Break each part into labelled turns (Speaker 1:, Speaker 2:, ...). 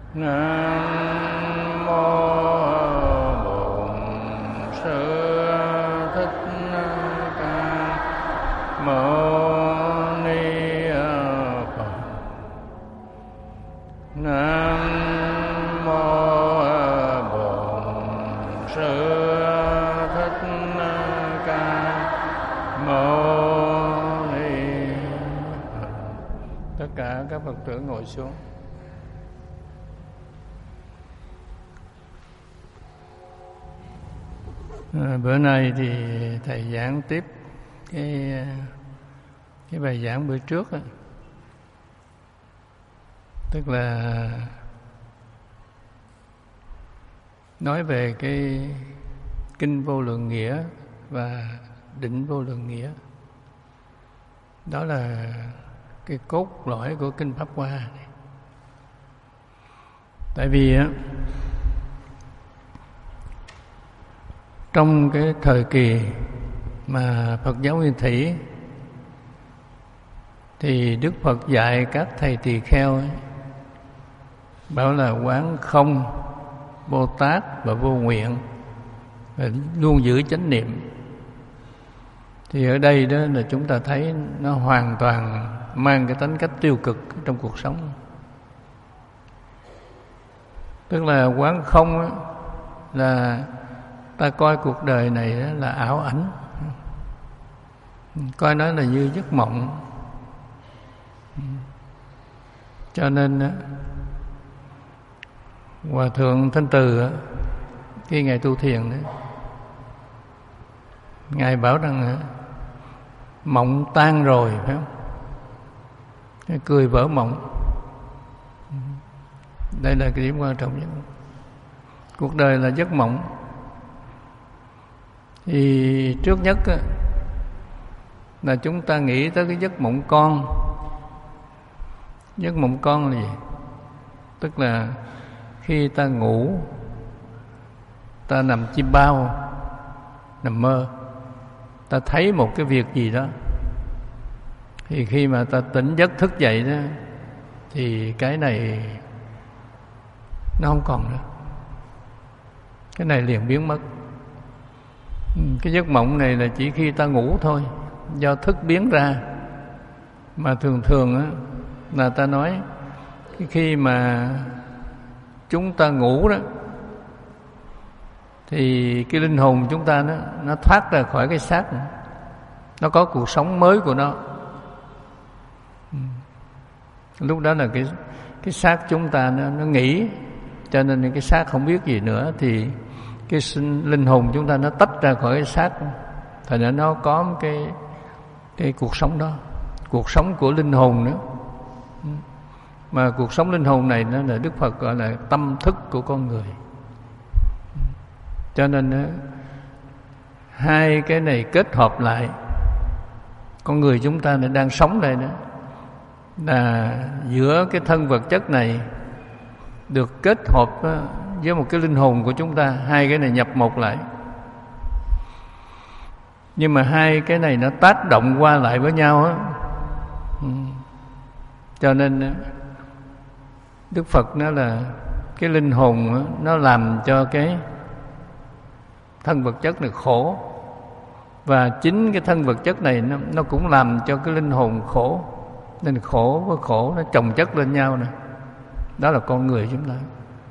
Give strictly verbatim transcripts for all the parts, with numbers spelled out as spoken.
Speaker 1: Nam mô Bổn Sư Thích Ca Mâu Ni Phật. Nam mô Bổn Sư Thích Ca Mâu Ni Phật. Tất cả các Phật tử ngồi xuống. À, bữa nay thì thầy giảng tiếp cái cái bài giảng bữa trước đó. Tức là nói về cái kinh Vô Lượng Nghĩa và định Vô Lượng Nghĩa. Đó là cái cốt lõi của kinh Pháp Hoa này. Tại vì á, trong cái thời kỳ mà Phật giáo Nguyên Thủy thì Đức Phật dạy các thầy tỳ kheo ấy, bảo là quán không, Bồ Tát và vô nguyện, và luôn giữ chánh niệm. Thì ở đây đó là chúng ta thấy nó hoàn toàn mang cái tính cách tiêu cực trong cuộc sống. Tức là quán không ấy, là ta coi cuộc đời này là ảo ảnh, coi nó là như giấc mộng. Cho nên Hòa Thượng Thanh Từ khi Ngài tu thiền đấy, Ngài bảo rằng mộng tan rồi, phải không? Cười vỡ mộng. Đây là cái điểm quan trọng nhất. Cuộc đời là giấc mộng. Thì trước nhất là chúng ta nghĩ tới cái giấc mộng con. Giấc mộng con là gì? Tức là khi ta ngủ, ta nằm chim bao, nằm mơ, ta thấy một cái việc gì đó, thì khi mà ta tỉnh giấc thức dậy đó, thì cái này nó không còn nữa. Cái này liền biến mất. Cái giấc mộng này là chỉ khi ta ngủ thôi, do thức biến ra. Mà thường thường á, là ta nói khi mà chúng ta ngủ đó, thì cái linh hồn chúng ta nó, nó thoát ra khỏi cái xác, nó có cuộc sống mới của nó. Lúc đó là cái cái xác chúng ta nó, nó nghỉ, cho nên cái xác không biết gì nữa, thì cái linh hồn chúng ta nó tách ra khỏi cái xác, thành ra nó có một cái cái cuộc sống đó, cuộc sống của linh hồn nữa. Mà cuộc sống linh hồn này nó là Đức Phật gọi là tâm thức của con người. Cho nên hai cái này kết hợp lại, con người chúng ta đang sống đây đó, là giữa cái thân vật chất này được kết hợp với một cái linh hồn của chúng ta, hai cái này nhập một lại. Nhưng mà hai cái này nó tác động qua lại với nhau á. Cho nên Đức Phật nói là cái linh hồn nó làm cho cái thân vật chất này khổ, và chính cái thân vật chất này nó, nó cũng làm cho cái linh hồn khổ. Nên khổ với khổ nó chồng chất lên nhau nè. Đó là con người chúng ta.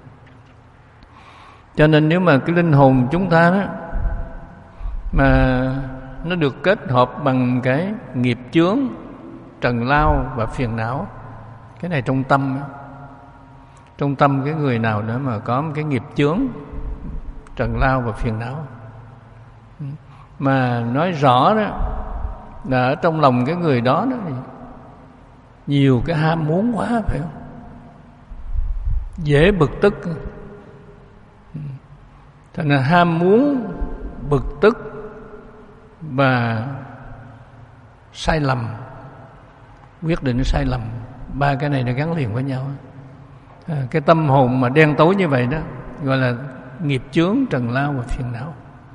Speaker 1: Cho nên nếu mà cái linh hồn chúng ta đó mà nó được kết hợp bằng cái nghiệp chướng, trần lao và phiền não, cái này trong tâm, trong tâm cái người nào nữa mà có một cái nghiệp chướng, trần lao và phiền não, mà nói rõ đó là ở trong lòng cái người đó đó nhiều cái ham muốn quá, phải không? Dễ bực tức. Thành là ham muốn, bực tức và sai lầm, quyết định sai lầm, ba cái này nó gắn liền với nhau. À, cái tâm hồn mà đen tối như vậy đó gọi là nghiệp chướng, trần lao và phiền não.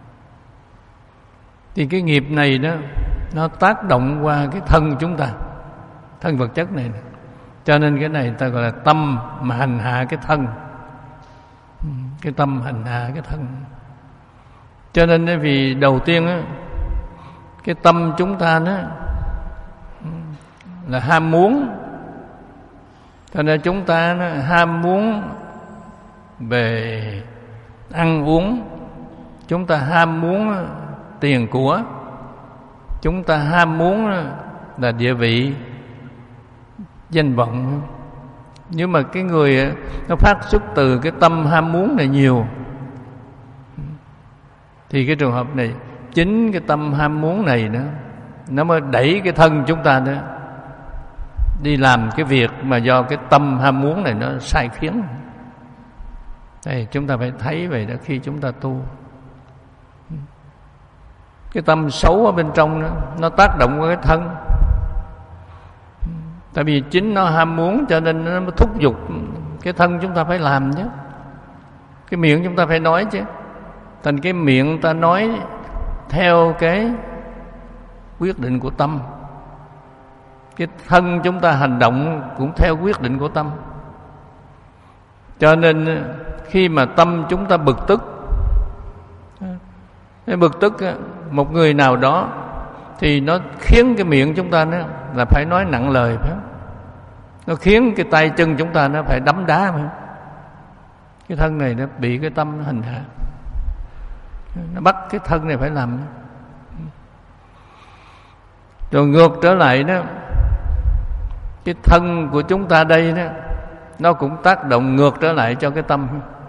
Speaker 1: Thì cái nghiệp này đó nó tác động qua cái thân chúng ta, thân vật chất này, Cho nên cái này ta gọi là tâm mà hành hạ cái thân. Cái tâm hành hạ cái thân. Cho nên vì đầu tiên á, cái tâm chúng ta đó là ham muốn. Cho nên chúng ta nó ham muốn về ăn uống, chúng ta ham muốn tiền của, chúng ta ham muốn là địa vị, danh vọng. Nhưng mà cái người nó phát xuất từ cái tâm ham muốn này nhiều, thì cái trường hợp này chính cái tâm ham muốn này đó, nó mới đẩy cái thân chúng ta đó đi làm cái việc mà do cái tâm ham muốn này nó sai khiến. Đây, chúng ta phải thấy vậy đó khi chúng ta tu. Cái tâm xấu ở bên trong đó, nó tác động vào cái thân. Tại vì chính nó ham muốn cho nên nó thúc giục cái thân chúng ta phải làm chứ. Cái miệng chúng ta phải nói chứ. Thành cái miệng ta nói theo cái quyết định của tâm, cái thân chúng ta hành động cũng theo quyết định của tâm. Cho nên khi mà tâm chúng ta bực tức, cái bực tức một người nào đó thì nó khiến cái miệng chúng ta nó là phải nói nặng lời, phải không? Nó khiến cái tay chân chúng ta nó phải đấm đá, phải không? Cái thân này nó bị cái tâm nó hành hạ, nó bắt cái thân này phải làm. Rồi ngược trở lại đó, cái thân của chúng ta đây đó, nó cũng tác động ngược trở lại cho cái tâm.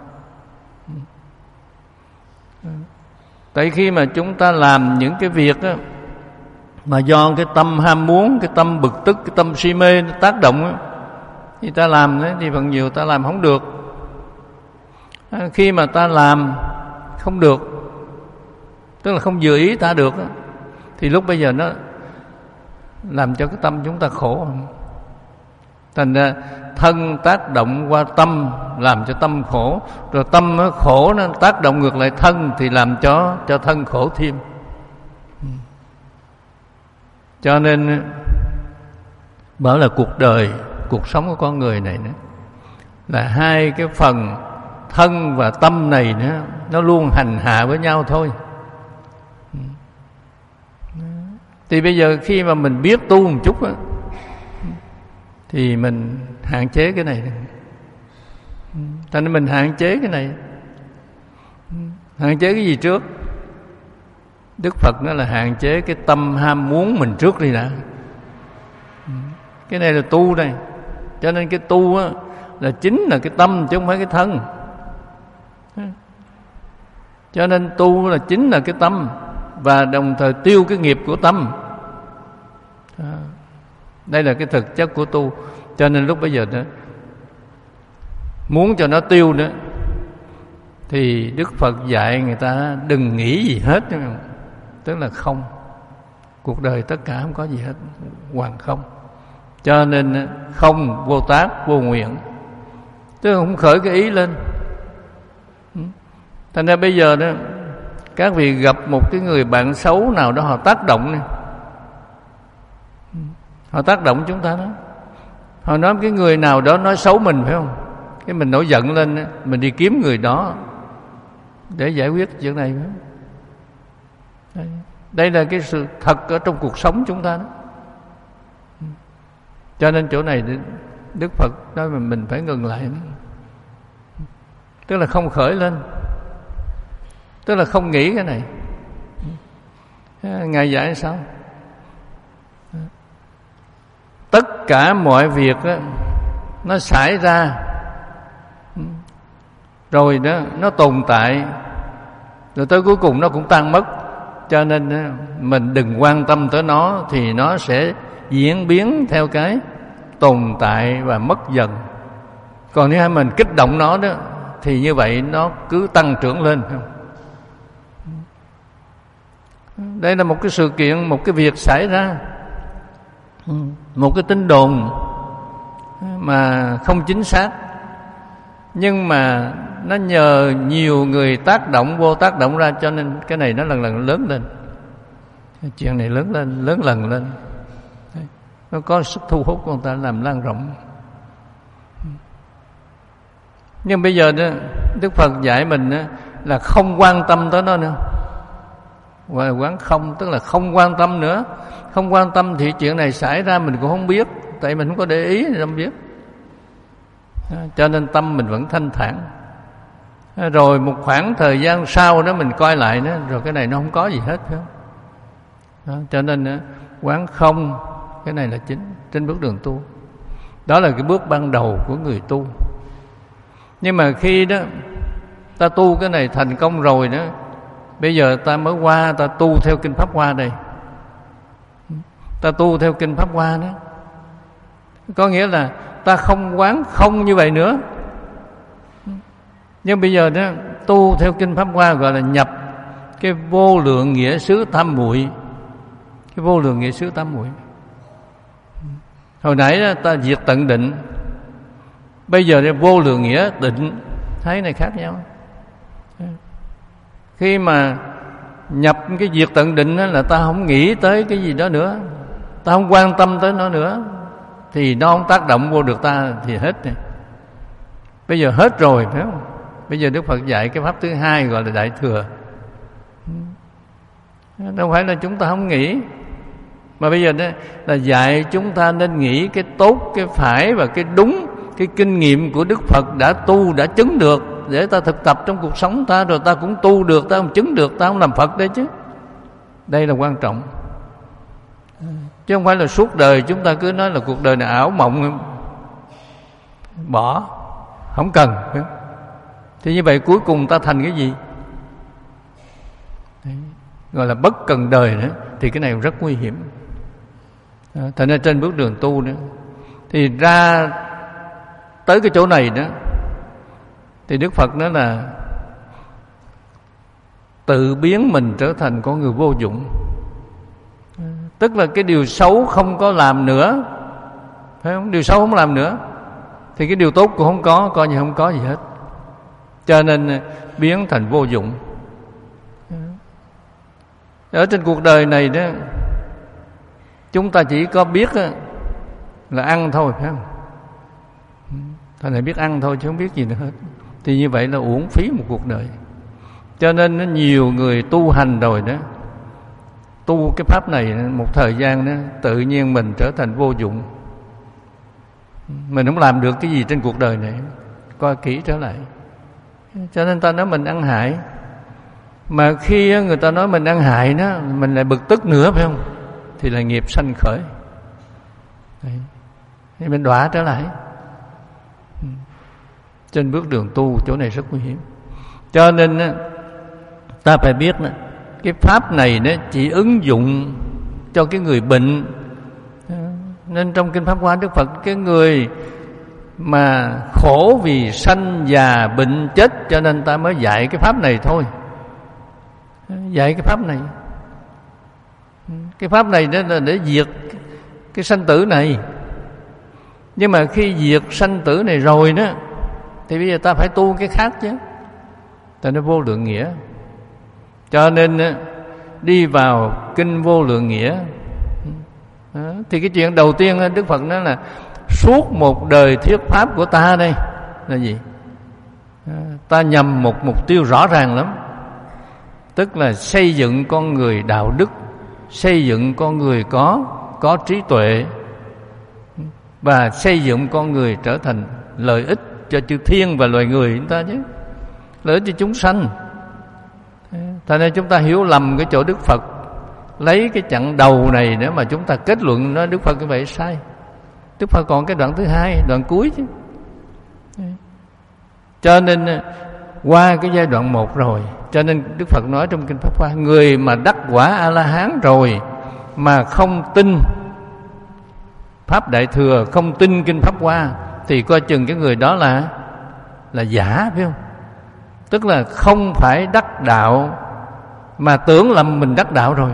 Speaker 1: Tại khi mà chúng ta làm những cái việc đó, mà do cái tâm ham muốn, cái tâm bực tức, cái tâm si mê nó tác động đó, thì ta làm đó, thì phần nhiều ta làm không được. Khi mà ta làm không được, tức là không vừa ý ta được đó, thì lúc bây giờ nó làm cho cái tâm chúng ta khổ. Thành ra thân tác động qua tâm làm cho tâm khổ, rồi tâm nó khổ nó tác động ngược lại thân thì làm cho cho thân khổ thêm. Cho nên bảo là cuộc đời, cuộc sống của con người này nữa là hai cái phần thân và tâm này nữa, nó luôn hành hạ với nhau thôi. Thì bây giờ khi mà mình biết tu một chút á, thì mình hạn chế cái này. Thành nên mình hạn chế cái này. Hạn chế cái gì trước? Đức Phật nói là hạn chế cái tâm ham muốn mình trước đi đã. Cái này là tu đây. Cho nên cái tu á, là chính là cái tâm chứ không phải cái thân. Cho nên tu là chính là cái tâm, và đồng thời tiêu cái nghiệp của tâm. Đây là cái thực chất của tu. Cho nên lúc bây giờ đó, muốn cho nó tiêu nữa, thì Đức Phật dạy người ta đừng nghĩ gì hết. Tức là không. Cuộc đời tất cả không có gì hết, hoàn không. Cho nên không vô tác, vô nguyện. Tức là không khởi cái ý lên. Thành ra bây giờ đó, các vị gặp một cái người bạn xấu nào đó, họ tác động này, họ tác động chúng ta đó. Họ nói cái người nào đó nói xấu mình, phải không? Cái mình nổi giận lên, mình đi kiếm người đó để giải quyết chuyện này. Đây, đây là cái sự thật ở trong cuộc sống chúng ta đó. Cho nên chỗ này Đức Phật nói mà mình phải ngừng lại. Tức là không khởi lên, tức là không nghĩ cái này. Ngài dạy sao? Tất cả mọi việc đó, nó xảy ra rồi đó, nó tồn tại, rồi tới cuối cùng nó cũng tan mất. Cho nên mình đừng quan tâm tới nó, thì nó sẽ diễn biến theo cái tồn tại và mất dần. Còn nếu mình kích động nó đó, thì như vậy nó cứ tăng trưởng lên. Đây là một cái sự kiện, một cái việc xảy ra, một cái tin đồn mà không chính xác, nhưng mà nó nhờ nhiều người tác động vô tác động ra, cho nên cái này nó lần lần lớn lên. Chuyện này lớn lên, lớn lần lên. Nó có sức thu hút của người ta làm lan rộng. Nhưng bây giờ đó, Đức Phật dạy mình đó, là không quan tâm tới nó nữa, gọi là quán không, tức là không quan tâm nữa. Không quan tâm thì chuyện này xảy ra mình cũng không biết, tại mình không có để ý thì không biết. Cho nên tâm mình vẫn thanh thản. Rồi một khoảng thời gian sau đó mình coi lại đó, rồi cái này nó không có gì hết, phải không? Đó, cho nên quán không, cái này là chính trên bước đường tu. Đó là cái bước ban đầu của người tu. Nhưng mà khi đó ta tu cái này thành công rồi đó, bây giờ ta mới qua ta tu theo Kinh Pháp Hoa đây. Ta tu theo Kinh Pháp Hoa đó, có nghĩa là ta không quán không như vậy nữa. Nhưng bây giờ đó tu theo Kinh Pháp Hoa gọi là nhập cái vô lượng nghĩa xứ tam muội. Cái vô lượng nghĩa xứ tam muội. Hồi nãy đó, ta diệt tận định, bây giờ là vô lượng nghĩa định, thấy này khác nhau. Khi mà nhập cái diệt tận định đó, là ta không nghĩ tới cái gì đó nữa, ta không quan tâm tới nó nữa, thì nó không tác động vô được ta thì hết này. Bây giờ hết rồi, phải không? Bây giờ Đức Phật dạy cái pháp thứ hai gọi là Đại Thừa. Đâu phải là chúng ta không nghĩ, mà bây giờ đó là dạy chúng ta nên nghĩ cái tốt, cái phải và cái đúng, cái kinh nghiệm của Đức Phật đã tu, đã chứng được, để ta thực tập trong cuộc sống ta, rồi ta cũng tu được, ta cũng chứng được, ta không làm Phật đấy chứ. Đây là quan trọng. Chứ không phải là suốt đời chúng ta cứ nói là cuộc đời này ảo mộng, bỏ, không cần. Thì như vậy cuối cùng ta thành cái gì? Đấy, gọi là bất cần đời nữa. Thì cái này rất nguy hiểm. Thành ra trên bước đường tu nữa, thì ra tới cái chỗ này đó, thì Đức Phật nói là tự biến mình trở thành con người vô dụng. Tức là cái điều xấu không có làm nữa, phải không? Điều xấu không làm nữa, thì cái điều tốt cũng không có, coi như không có gì hết. Cho nên biến thành vô dụng. Ở trên cuộc đời này đó, chúng ta chỉ có biết là ăn thôi, phải không? Thành này biết ăn thôi chứ không biết gì nữa hết. Thì như vậy là uổng phí một cuộc đời. Cho nên nó nhiều người tu hành rồi đó, tu cái pháp này một thời gian đó, tự nhiên mình trở thành vô dụng. Mình không làm được cái gì trên cuộc đời này. Coi kỹ trở lại. Cho nên ta nói mình ăn hại. Mà khi người ta nói mình ăn hại đó, mình lại bực tức nữa, phải không? Thì là nghiệp sanh khởi. Đấy. Thì mình đọa trở lại. Trên bước đường tu chỗ này rất nguy hiểm. Cho nên ta phải biết cái pháp này nó chỉ ứng dụng cho cái người bệnh. Nên trong Kinh Pháp Hoa Đức Phật, cái người mà khổ vì sanh già bệnh chết, cho nên ta mới dạy cái pháp này thôi. Dạy cái pháp này. Cái pháp này đó là để diệt cái sanh tử này. Nhưng mà khi diệt sanh tử này rồi đó, thì bây giờ ta phải tu cái khác chứ. Ta nói vô lượng nghĩa. Cho nên đi vào kinh vô lượng nghĩa. Thì cái chuyện đầu tiên Đức Phật nói là suốt một đời thuyết pháp của ta đây là gì? Ta nhằm một mục tiêu rõ ràng lắm. Tức là xây dựng con người đạo đức, xây dựng con người có có trí tuệ, và xây dựng con người trở thành lợi ích cho chư thiên và loài người chúng ta chứ, lợi ích cho chúng sanh. Thành ra chúng ta hiểu lầm cái chỗ Đức Phật lấy cái chặng đầu này để mà chúng ta kết luận nói Đức Phật như vậy sai. Đức Phật còn cái đoạn thứ hai, đoạn cuối chứ. Cho nên qua cái giai đoạn một rồi, cho nên Đức Phật nói trong Kinh Pháp Hoa, người mà đắc quả A-la-hán rồi mà không tin Pháp Đại Thừa, không tin Kinh Pháp Hoa, thì coi chừng cái người đó là là giả, phải không? Tức là không phải đắc đạo, mà tưởng là mình đắc đạo rồi.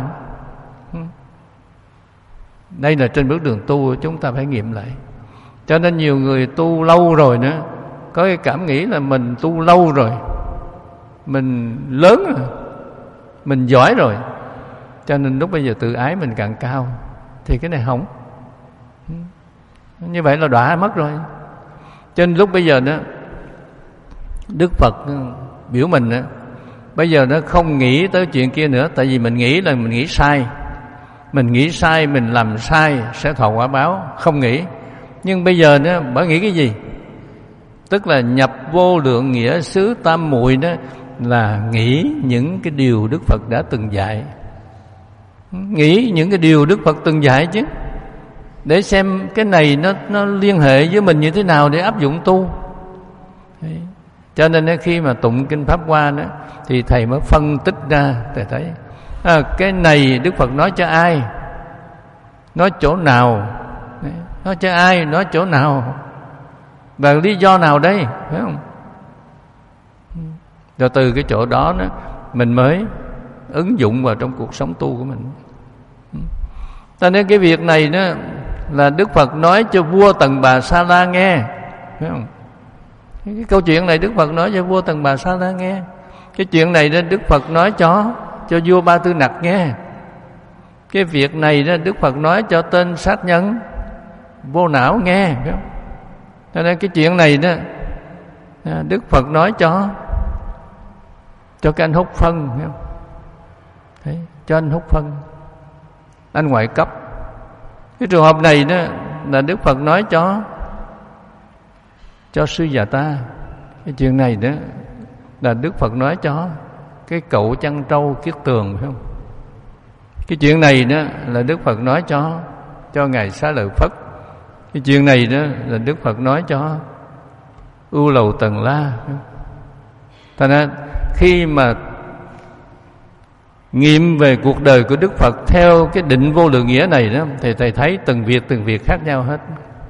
Speaker 1: Đây là trên bước đường tu chúng ta phải nghiệm lại. Cho nên nhiều người tu lâu rồi nữa, có cái cảm nghĩ là mình tu lâu rồi, mình lớn rồi, mình giỏi rồi, cho nên lúc bây giờ tự ái mình càng cao. Thì cái này không. Như vậy là đọa mất rồi. Cho nên lúc bây giờ đó Đức Phật biểu mình á, bây giờ nó không nghĩ tới chuyện kia nữa. Tại vì mình nghĩ là mình nghĩ sai. Mình nghĩ sai, mình làm sai sẽ thọ quả báo, không nghĩ. Nhưng bây giờ nó bà nghĩ cái gì? Tức là nhập vô lượng nghĩa xứ tam muội đó, là nghĩ những cái điều Đức Phật đã từng dạy. Nghĩ những cái điều Đức Phật từng dạy chứ, để xem cái này nó nó liên hệ với mình như thế nào để áp dụng tu. Đấy. Cho nên khi mà tụng kinh Pháp Hoa đó, thì thầy mới phân tích ra, thầy thấy à, cái này Đức Phật nói cho ai, nói chỗ nào, nói cho ai, nói chỗ nào, và lý do nào đây, phải không? Rồi từ cái chỗ đó, đó mình mới ứng dụng vào trong cuộc sống tu của mình. Cho nên cái việc này đó là Đức Phật nói cho vua Tần Bà Sa La nghe, phải không? Cái câu chuyện này Đức Phật nói cho vua Tần Bà Sa La nghe. Cái chuyện này đó Đức Phật nói cho cho vua Ba Tư Nặc nghe. Cái việc này đó Đức Phật nói cho tên sát nhân Vô Não nghe, phải không? Cho nên cái chuyện này đó Đức Phật nói cho cho cái anh Hút Phân, phải không? Đấy, cho anh Hút Phân, anh ngoại cấp. Cái trường hợp này đó là Đức Phật nói cho cho Sư Già Ta. Cái chuyện này đó là Đức Phật nói cho cái cậu Chăn Trâu Kiết Tường, phải không? Cái chuyện này đó là Đức Phật nói cho cho ngài Xá Lợi Phất. Cái chuyện này đó là Đức Phật nói cho Ưu Lầu Tần La. Thành ra khi mà nghiệm về cuộc đời của Đức Phật theo cái định vô lượng nghĩa này đó, thì thầy thấy từng việc từng việc khác nhau hết,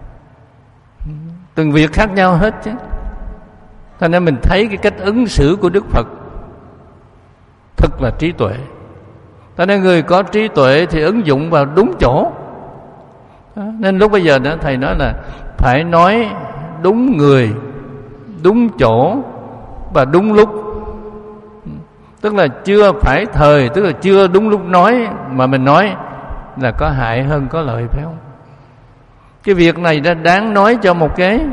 Speaker 1: từng việc khác nhau hết chứ. Thành ra mình thấy cái cách ứng xử của Đức Phật thật là trí tuệ. Cho nên người có trí tuệ thì ứng dụng vào đúng chỗ. Đó. Nên lúc bây giờ đó thầy nói là phải nói đúng người, đúng chỗ và đúng lúc. Tức là chưa phải thời, tức là chưa đúng lúc nói mà mình nói là có hại hơn có lợi, phải không? Cái việc này đã đáng nói cho một cái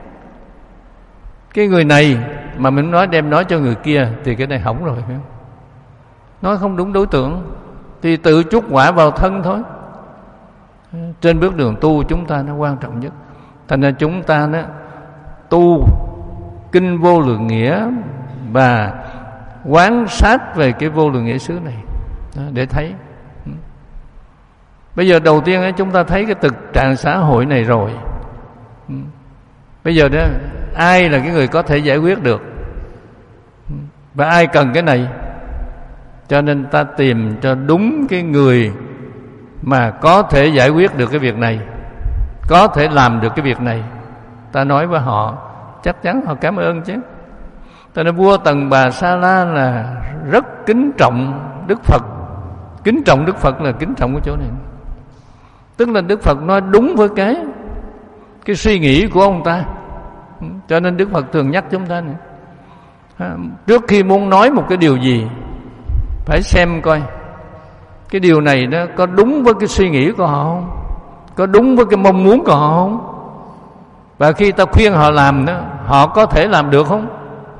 Speaker 1: cái người này mà mình nói đem nói cho người kia thì cái này hỏng rồi, phải không? Nói không đúng đối tượng thì tự chuốc quả vào thân thôi. Trên bước đường tu chúng ta nó quan trọng nhất. Thành ra chúng ta nó tu kinh vô lượng nghĩa và quán sát về cái vô lượng nghĩa xứ này đó, để thấy. Bây giờ đầu tiên ấy, chúng ta thấy cái thực trạng xã hội này rồi. Bây giờ đó ai là cái người có thể giải quyết được, và ai cần cái này. Cho nên ta tìm cho đúng cái người mà có thể giải quyết được cái việc này, có thể làm được cái việc này. Ta nói với họ, chắc chắn họ cảm ơn chứ. Cho nên vua Tần Bà Sa La là rất kính trọng Đức Phật. Kính trọng Đức Phật là kính trọng cái chỗ này. Tức là Đức Phật nói đúng với cái cái suy nghĩ của ông ta. Cho nên Đức Phật thường nhắc chúng ta này, trước khi muốn nói một cái điều gì phải xem coi cái điều này nó có đúng với cái suy nghĩ của họ không, có đúng với cái mong muốn của họ không, và khi ta khuyên họ làm đó, họ có thể làm được không.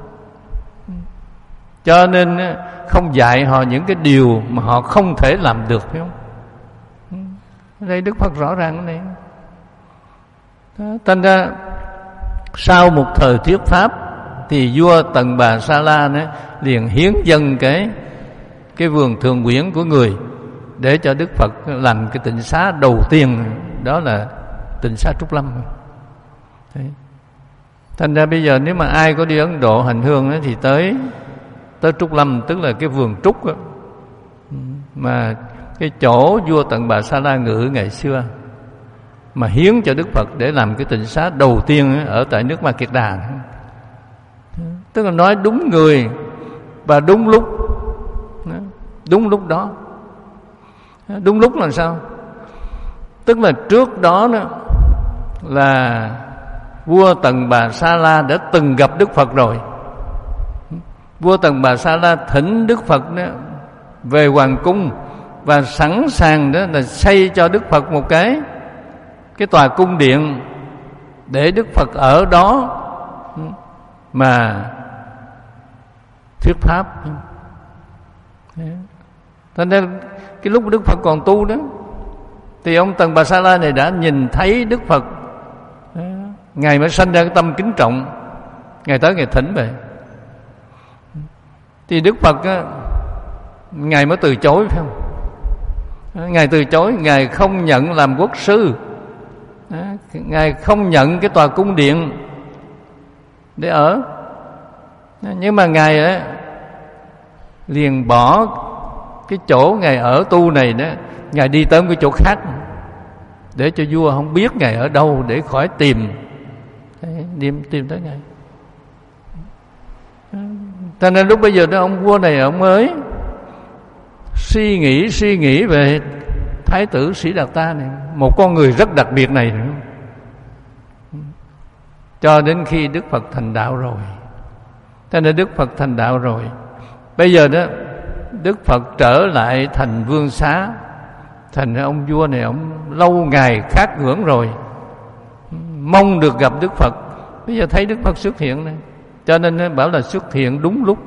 Speaker 1: Cho nên không dạy họ những cái điều mà họ không thể làm được, phải không? Ở đây Đức Phật rõ ràng cái này. Thành ra sau một thời thuyết pháp thì vua Tần Bà Sa La đó liền hiến dâng cái cái vườn thượng quyển của người để cho Đức Phật làm cái tịnh xá đầu tiên, đó là tịnh xá Trúc Lâm. Đấy. Thành ra bây giờ nếu mà ai có đi Ấn Độ hành hương ấy, thì tới tới Trúc Lâm, tức là cái vườn trúc đó, mà cái chỗ vua Tần Bà Sa La ngự ngày xưa, mà hiến cho Đức Phật để làm cái tịnh xá đầu tiên ở tại nước Ma Kiệt Đà. Tức là nói đúng người và đúng lúc. Đúng lúc đó. Đúng lúc là sao? Tức là trước đó, đó là vua Tần Bà Sa La đã từng gặp Đức Phật rồi. Vua Tần Bà Sa La thỉnh Đức Phật đó về hoàng cung và sẵn sàng đó là xây cho Đức Phật một cái cái tòa cung điện để Đức Phật ở đó mà thuyết pháp. Cho nên cái lúc Đức Phật còn tu đó, thì ông Tần Bà Sa La này đã nhìn thấy Đức Phật. Ngài mới sanh ra cái tâm kính trọng, Ngài tới Ngài thỉnh về. Thì Đức Phật á, Ngài mới từ chối, phải không? Ngài từ chối, Ngài không nhận làm quốc sư, Ngài không nhận cái tòa cung điện để ở. Nhưng mà Ngài á, liền bỏ cái chỗ Ngài ở tu này đó, Ngài đi tới một cái chỗ khác để cho vua không biết Ngài ở đâu, để khỏi tìm. Đi tìm tới Ngài. Cho nên lúc bây giờ đó, ông vua này ông mới suy nghĩ suy nghĩ về Thái tử Sĩ Đạt Ta này, một con người rất đặc biệt này nữa. Cho đến khi Đức Phật thành đạo rồi. Cho nên Đức Phật thành đạo rồi, bây giờ đó Đức Phật trở lại thành vương xá. Thành ra ông vua này ông lâu ngày khát ngưỡng rồi, mong được gặp Đức Phật. Bây giờ thấy Đức Phật xuất hiện này, cho nên bảo là xuất hiện đúng lúc.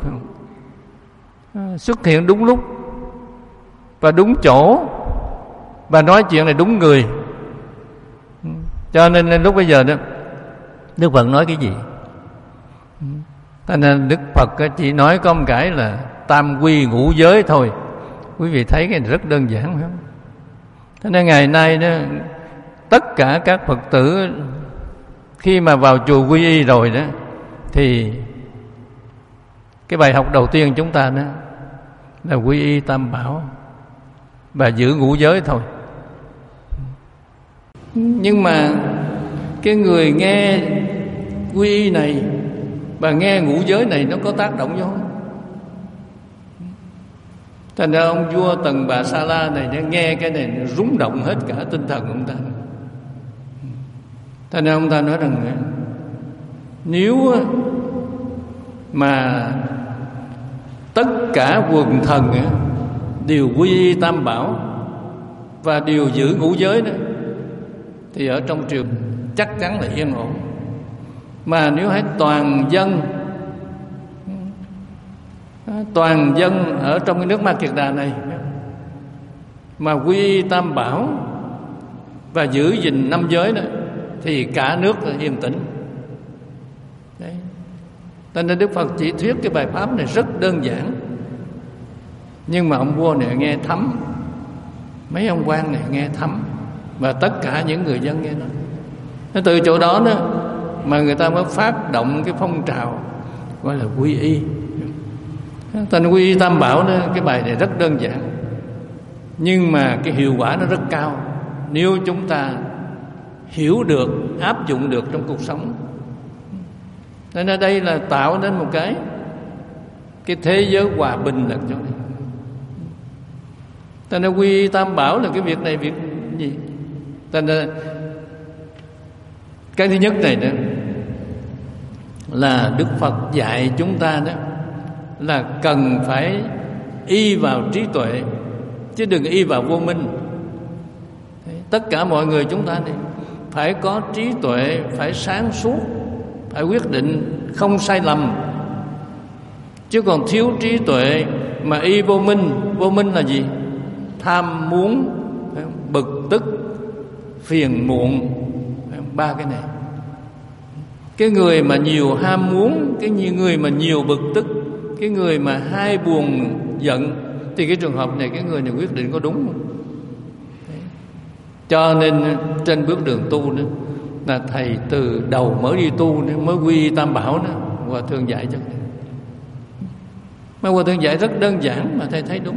Speaker 1: Xuất hiện đúng lúc và đúng chỗ, và nói chuyện này đúng người. Cho nên lúc bây giờ đó Đức Phật nói cái gì? Cho nên Đức Phật chỉ nói có một cái là tam quy ngũ giới thôi. Quý vị thấy cái này rất đơn giản phải không? Cho nên ngày nay đó, tất cả các Phật tử khi mà vào chùa quy y rồi đó, thì cái bài học đầu tiên chúng ta đó là quy y tam bảo và giữ ngũ giới thôi. Nhưng mà cái người nghe quy y này và nghe ngũ giới này nó có tác động vô không? Thành ra ông vua Tần Bà Sa La này nghe cái này nó rung động hết cả tinh thần ông ta. Thành ra ông ta nói rằng nếu mà tất cả quần thần đều quy y tam bảo và đều giữ ngũ giới đó, thì ở trong triều chắc chắn là yên ổn. Mà nếu hết toàn dân toàn dân ở trong cái nước Ma Kiệt Đà này mà quy y tam bảo và giữ gìn năm giới đó, thì cả nước là yên tĩnh. Đấy. Cho nên Đức Phật chỉ thuyết cái bài pháp này rất đơn giản, nhưng mà ông vua này nghe thấm, mấy ông quan này nghe thấm, và tất cả những người dân nghe nó. Nó từ chỗ đó đó mà người ta mới phát động cái phong trào gọi là quy y. Thành quy y tam bảo đó, cái bài này rất đơn giản, nhưng mà cái hiệu quả nó rất cao nếu chúng ta hiểu được, áp dụng được trong cuộc sống. Nên ở đây là tạo nên một cái cái thế giới hòa bình là chỗ này. Thành ra quy y tam bảo là cái việc này việc gì? Thành ra cái thứ nhất này đó là Đức Phật dạy chúng ta đó là cần phải y vào trí tuệ, chứ đừng y vào vô minh. Tất cả mọi người chúng ta này phải có trí tuệ, phải sáng suốt, phải quyết định không sai lầm. Chứ còn thiếu trí tuệ mà y vô minh, vô minh là gì? Tham muốn, bực tức, phiền muộn, ba cái này. Cái người mà nhiều ham muốn, cái người mà nhiều bực tức, cái người mà hai buồn giận, thì cái trường hợp này cái người này quyết định có đúng không? Cho nên trên bước đường tu đó, là thầy từ đầu mới đi tu mới quy tam bảo đó, Hòa Thượng dạy cho thầy. Mà Hòa Thượng dạy rất đơn giản mà thầy thấy đúng.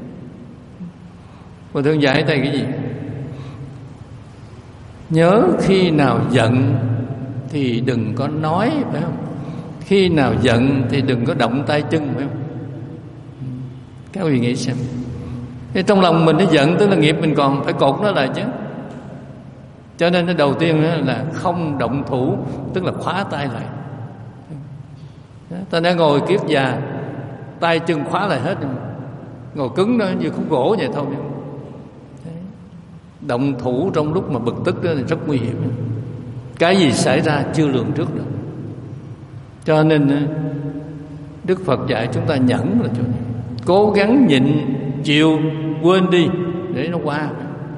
Speaker 1: Hòa Thượng dạy thầy cái gì? Nhớ khi nào giận thì đừng có nói, phải không? Khi nào giận thì đừng có động tay chân, phải không? Các vị nghĩ xem. Thế trong lòng mình nó giận, tức là nghiệp mình còn phải cột nó lại chứ. Cho nên cái đầu tiên là không động thủ, tức là khóa tay lại. Ta đã ngồi kiết già, tay chân khóa lại hết, ngồi cứng đó như khúc gỗ vậy thôi. Động thủ trong lúc mà bực tức đó là rất nguy hiểm. Cái gì xảy ra chưa lường trước được. Cho nên Đức Phật dạy chúng ta nhẫn là chỗ này. Cố gắng nhịn, chịu, quên đi để nó qua.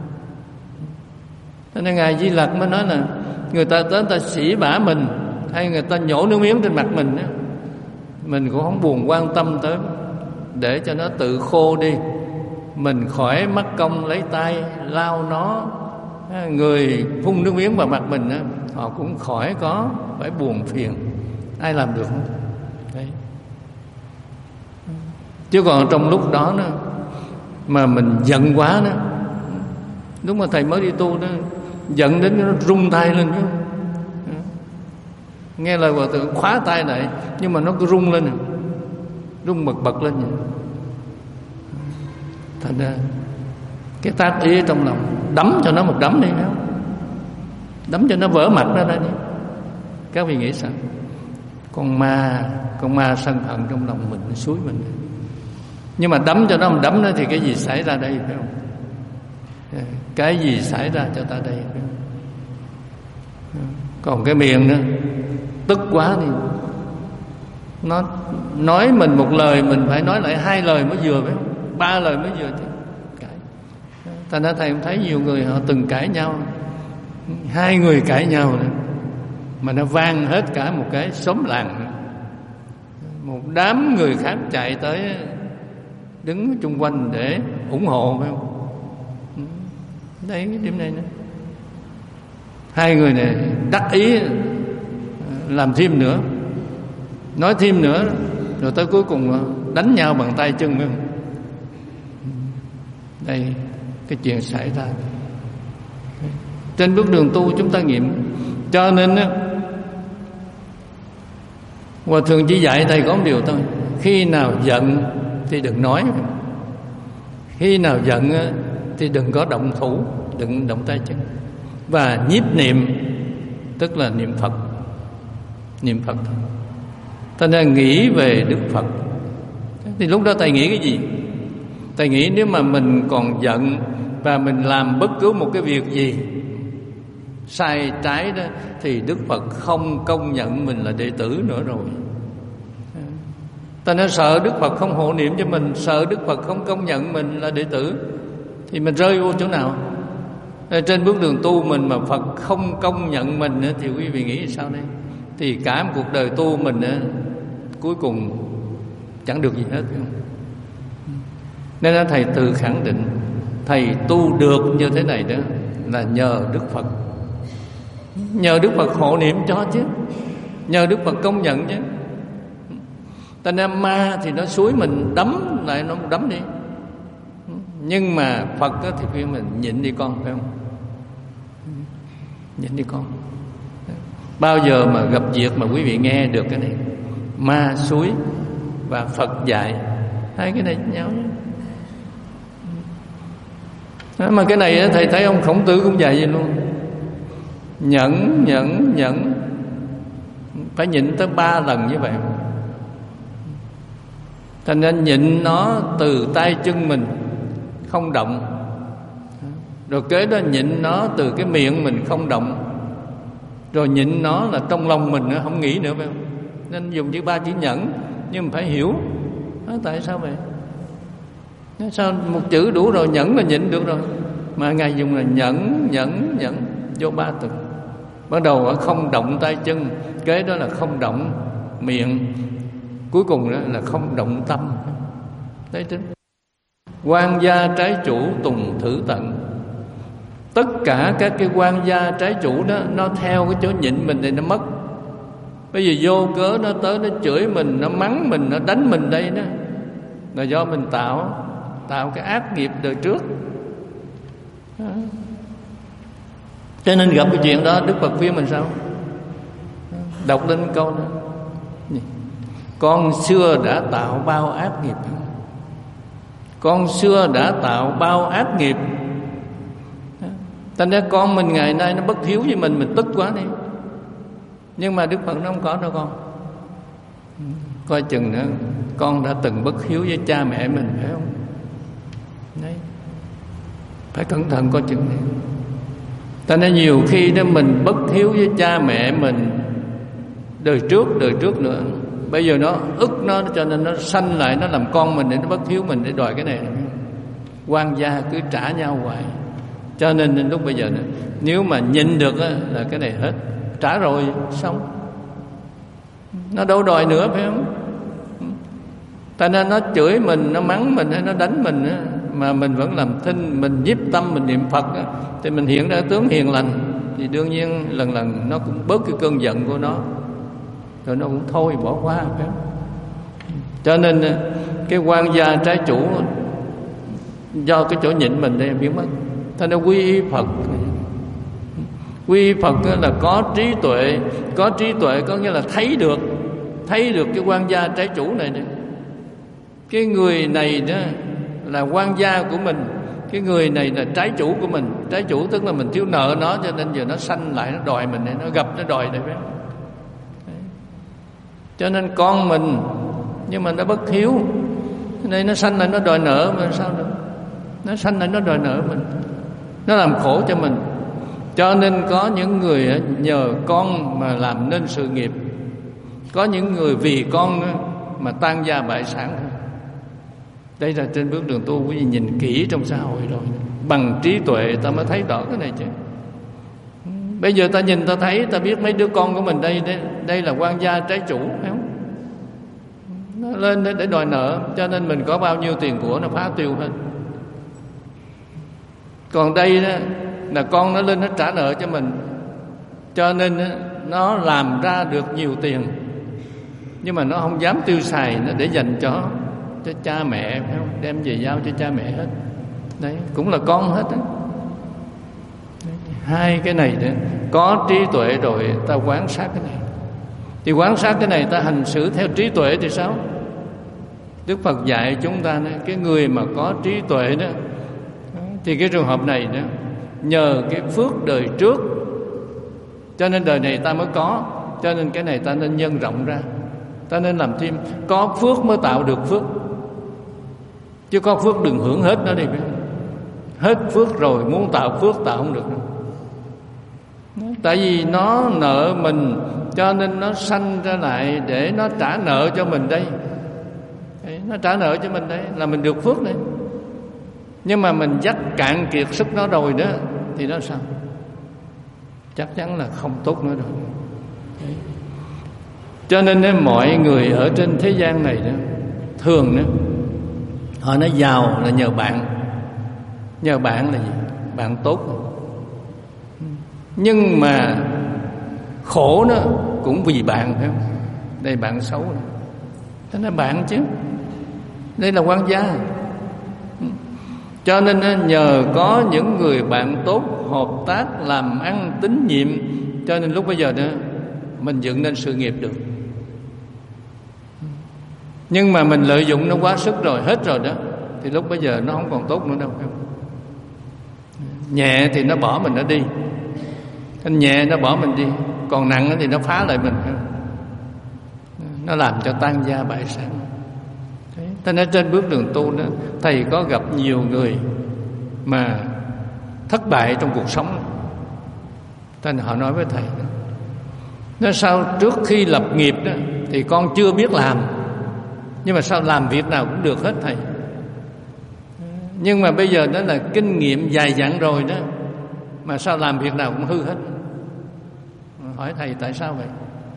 Speaker 1: Cho nên Ngài Di Lặc mới nói là người ta tới người ta sỉ vả mình, hay người ta nhổ nước miếng trên mặt mình đó, mình cũng không buồn quan tâm tới, để cho nó tự khô đi. Mình khỏi mất công lấy tay lau nó. Người phun nước miếng vào mặt mình đó, họ cũng khỏi có phải buồn phiền. Ai làm được không? Đấy. Chứ còn trong lúc đó đó mà mình giận quá đó, lúc mà thầy mới đi tu đó, giận đến nó rung tay lên chứ. Nghe lời Hòa Thượng khóa tay lại, nhưng mà nó cứ rung lên, rung bật bật lên vậy. Thành ra cái tác ý trong lòng, đấm cho nó một đấm đi, đấm cho nó vỡ mặt ra đây đi. Các vị nghĩ sao? Con ma, con ma sân hận trong lòng mình, nó xúi mình. Nhưng mà đấm cho nó một đấm đó thì cái gì xảy ra đây, phải không? Cái gì xảy ra cho ta đây, phải không? Còn cái miệng nữa, tức quá thì nó nói mình một lời, mình phải nói lại hai lời mới vừa, phải không? Ba lời mới vừa. Cãi. Thành ra thầy cũng thấy nhiều người họ từng cãi nhau, hai người cãi nhau nữa, mà nó vang hết cả một cái xóm làng. Một đám người khác chạy tới đứng chung quanh để ủng hộ, phải không? Đây cái điểm này nữa. Hai người này đắc ý làm thêm nữa, nói thêm nữa, rồi tới cuối cùng đánh nhau bằng tay chân, phải không? Đây cái chuyện xảy ra trên bước đường tu chúng ta nghiệm. Cho nên á, Hòa Thượng chỉ dạy thầy có một điều thôi: khi nào giận thì đừng nói, khi nào giận thì đừng có động thủ, đừng động tay chân. Và nhiếp niệm tức là niệm Phật, niệm Phật thôi. Ta nên nghĩ về Đức Phật. Thì lúc đó thầy nghĩ cái gì? Thầy nghĩ nếu mà mình còn giận và mình làm bất cứ một cái việc gì sai trái đó, thì Đức Phật không công nhận mình là đệ tử nữa rồi. Ta nên sợ Đức Phật không hộ niệm cho mình, sợ Đức Phật không công nhận mình là đệ tử, thì mình rơi vô chỗ nào? Trên bước đường tu mình mà Phật không công nhận mình thì quý vị nghĩ sao đây? Thì cả một cuộc đời tu mình cuối cùng chẳng được gì hết, phải không? Nên là thầy tự khẳng định thầy tu được như thế này đó là nhờ Đức Phật, nhờ Đức Phật hộ niệm cho chứ, nhờ Đức Phật công nhận chứ. Ta nên ma thì nó xúi mình đấm lại, nó đấm đi. Nhưng mà Phật thì khuyên mình nhịn đi con, phải không? Nhịn đi con. Bao giờ mà gặp việc mà quý vị nghe được cái này, ma xúi và Phật dạy, hai cái này nhau nhé. Mà cái này thầy thấy ông Khổng Tử cũng dạy vậy luôn: nhẫn, nhẫn, nhẫn, phải nhịn tới ba lần như vậy. Thành nên nhịn nó từ tay chân mình không động, rồi kế đó nhịn nó từ cái miệng mình không động, rồi nhịn nó là trong lòng mình nữa, không nghĩ nữa, phải không? Nên dùng chữ ba chữ nhẫn, nhưng mà phải hiểu đó, tại sao vậy? Sao một chữ đủ rồi, nhẫn là nhịn được rồi, mà Ngài dùng là nhẫn, nhẫn, nhẫn vô ba từ. Bắt đầu là không động tay chân, kế đó là không động miệng, cuối cùng đó là không động tâm. Đấy tính. Quan gia trái chủ tùng thử tận. Tất cả các cái quan gia trái chủ đó, nó theo cái chỗ nhịn mình thì nó mất. Bây giờ vô cớ nó tới nó chửi mình, nó mắng mình, nó đánh mình đây đó, là do mình tạo tạo cái ác nghiệp đời trước. Đó. Cho nên gặp cái chuyện đó, Đức Phật khuyên mình sao? Đọc lên câu đó: con xưa đã tạo bao ác nghiệp, con xưa đã tạo bao ác nghiệp. Thành ra con mình ngày nay nó bất hiếu với mình, mình tức quá đi. Nhưng mà Đức Phật nó không có đâu con. Coi chừng nữa, con đã từng bất hiếu với cha mẹ mình, phải không? Đấy. Phải cẩn thận coi chừng này. Thành ra nhiều khi đó mình bất hiếu với cha mẹ mình đời trước, đời trước nữa, bây giờ nó ức nó, cho nên nó sanh lại, nó làm con mình để nó bất hiếu mình, để đòi cái này. Quan gia cứ trả nhau hoài. Cho nên lúc bây giờ này, nếu mà nhịn được á, là cái này hết, trả rồi xong, nó đâu đòi nữa, phải không? Ta nên nó chửi mình, nó mắng mình hay nó đánh mình á, mà mình vẫn làm thinh, mình nhiếp tâm, mình niệm Phật á, thì mình hiện ra tướng hiền lành, thì đương nhiên lần lần nó cũng bớt cái cơn giận của nó, rồi nó cũng thôi bỏ qua, phải không? Cho nên cái quan gia trái chủ do cái chỗ nhịn mình đây biến mất. Thành ra quy y Phật, quy y Phật là có trí tuệ. Có trí tuệ có nghĩa là thấy được, thấy được cái quan gia trái chủ này này. Cái người này đó là quan gia của mình, cái người này là trái chủ của mình. Trái chủ tức là mình thiếu nợ nó, cho nên giờ nó sanh lại, nó đòi mình, nó gặp nó đòi này, phải không? Cho nên con mình nhưng mà nó bất hiếu, nên nó sanh lại nó đòi nợ mà sao được? Nó sanh lại nó đòi nợ mình, nó làm khổ cho mình. Cho nên có những người nhờ con mà làm nên sự nghiệp, có những người vì con mà tan gia bại sản. Đây là trên bước đường tu, quý vị nhìn kỹ trong xã hội rồi, bằng trí tuệ ta mới thấy rõ cái này chứ. Bây giờ ta nhìn ta thấy, ta biết mấy đứa con của mình đây, đây, đây là quan gia trái chủ, phải không? Nó lên để, để đòi nợ, cho nên mình có bao nhiêu tiền của nó phá tiêu hết. Còn đây đó, là con nó lên nó trả nợ cho mình, cho nên nó làm ra được nhiều tiền, nhưng mà nó không dám tiêu xài, nó để dành cho cho cha mẹ, phải không? Đem về giao cho cha mẹ hết. Đấy, cũng là con hết đó. Hai cái này đó, có trí tuệ rồi ta quan sát cái này, thì quan sát cái này ta hành xử theo trí tuệ thì sao? Đức Phật dạy chúng ta đó, cái người mà có trí tuệ đó, thì cái trường hợp này đó, nhờ cái phước đời trước, cho nên đời này ta mới có. Cho nên cái này ta nên nhân rộng ra, ta nên làm thêm. Có phước mới tạo được phước, chứ có phước đừng hưởng hết nó đi. Hết phước rồi muốn tạo phước tạo không được đâu. Tại vì nó nợ mình, cho nên nó sanh ra lại để nó trả nợ cho mình đây. Nó trả nợ cho mình đây là mình được phước đấy. Nhưng mà mình dắt cạn kiệt sức nó rồi đó, thì nó sao? Chắc chắn là không tốt nữa rồi. Đấy. Cho nên mọi người ở trên thế gian này đó, thường đó, họ nói giàu là nhờ bạn. Nhờ bạn là gì? Bạn tốt rồi. Nhưng mà khổ nó cũng vì bạn, phải không? Đây bạn xấu này. Thế là bạn chứ. Đây là quan gia. Cho nên nhờ có những người bạn tốt, hợp tác, làm ăn, tín nhiệm, cho nên lúc bây giờ đó mình dựng nên sự nghiệp được. Nhưng mà mình lợi dụng nó quá sức rồi, hết rồi đó, thì lúc bây giờ nó không còn tốt nữa đâu. Nhẹ thì nó bỏ mình nó đi, nhẹ nó bỏ mình đi, còn nặng thì nó phá lại mình, nó làm cho tan gia bại sản. Thế nên trên bước đường tu đó, thầy có gặp nhiều người mà thất bại trong cuộc sống. Thế nên họ nói với thầy đó, nói sao trước khi lập nghiệp đó thì con chưa biết làm, nhưng mà sao làm việc nào cũng được hết thầy. Nhưng mà bây giờ đó là kinh nghiệm dày dặn rồi đó, mà sao làm việc nào cũng hư hết. Hỏi thầy tại sao vậy?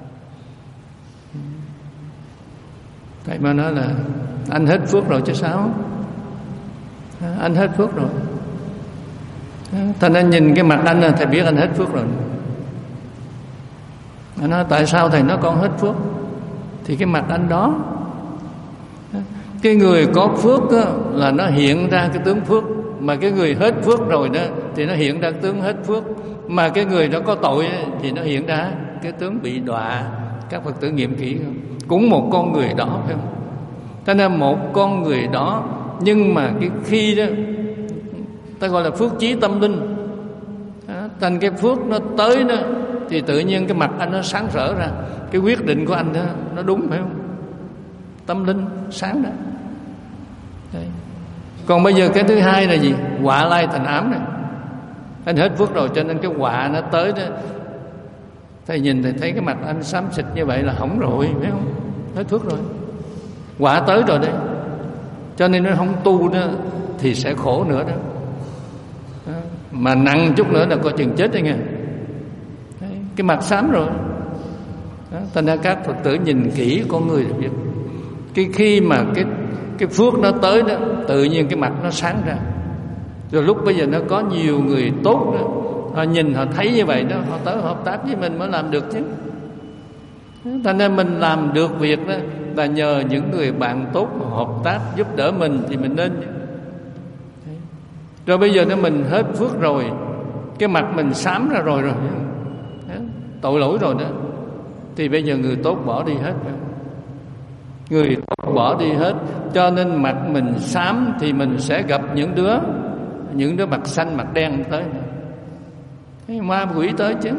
Speaker 1: Thầy mà nói là anh hết phước rồi chứ sao? Anh hết phước rồi. Thành ra nhìn cái mặt anh là thầy biết anh hết phước rồi. Anh nói tại sao thầy nói con hết phước? Thì cái mặt anh đó, cái người có phước đó, là nó hiện ra cái tướng phước. Mà cái người hết phước rồi đó thì nó hiện ra tướng hết phước. Mà cái người đó có tội thì nó hiện ra cái tướng bị đọa. Các Phật tử nghiệm kỹ không? Cũng một con người đó, phải không? Thế nên một con người đó, nhưng mà cái khi đó ta gọi là phước chí tâm linh, thành cái phước nó tới đó thì tự nhiên cái mặt anh nó sáng rỡ ra. Cái quyết định của anh đó nó đúng, phải không? Tâm linh sáng đó. Đấy. Còn bây giờ cái thứ hai là gì? Họa lai thành ám này. Anh hết phước rồi cho nên cái họa nó tới đó. Thầy nhìn thầy thấy cái mặt anh xám xịt như vậy là hỏng rồi, phải không? hết phước rồi, quả tới rồi đấy. Cho nên nó không tu đó thì sẽ khổ nữa đó, đó. Mà nặng chút nữa là coi chừng chết đấy nghe. Đấy, cái mặt xám rồi đó. Thành ra các Phật tử nhìn kỹ con người thì biết, cái khi mà cái cái phước nó tới đó, tự nhiên cái mặt nó sáng ra. Rồi lúc bây giờ nó có nhiều người tốt đó, họ nhìn họ thấy như vậy đó, họ tới hợp tác với mình mới làm được chứ. Thành ra mình làm được việc đó là nhờ những người bạn tốt hợp tác giúp đỡ mình thì mình nên. Rồi bây giờ nếu mình hết phước rồi, cái mặt mình xám ra rồi rồi, tội lỗi rồi đó, thì bây giờ người tốt bỏ đi hết, người tốt bỏ đi hết, cho nên mặt mình xám thì mình sẽ gặp những đứa những đứa mặt xanh mặt đen tới, cái ma quỷ tới chứ.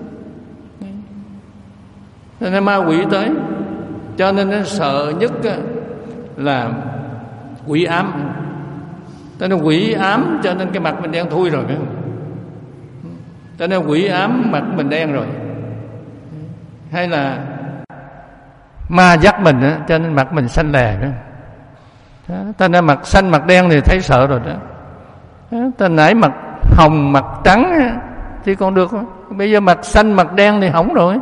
Speaker 1: Cho nên ma quỷ tới, cho nên nó sợ nhất là quỷ ám. Cho nên quỷ ám cho nên cái mặt mình đen thui rồi, phải không? Cho nên quỷ ám mặt mình đen rồi. Hay là ma dắt mình đó, cho nên mặt mình xanh lè đó. Cho nên mặt xanh mặt đen thì thấy sợ rồi đó. Ta nãy mặt hồng mặt trắng thì còn được, bây giờ mặt xanh mặt đen thì hỏng rồi.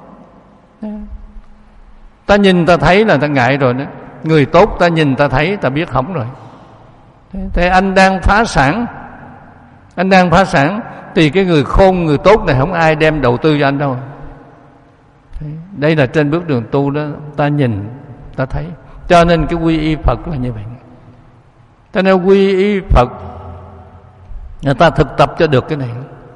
Speaker 1: Ta nhìn ta thấy là ta ngại rồi đó. Người tốt ta nhìn ta thấy ta biết hỏng rồi. Thế anh đang phá sản, anh đang phá sản thì cái người khôn người tốt này không ai đem đầu tư cho anh đâu. Đây là trên bước đường tu đó, ta nhìn ta thấy. Cho nên cái quy y Phật là như vậy. Cho nên quy y Phật người ta thực tập cho được cái này.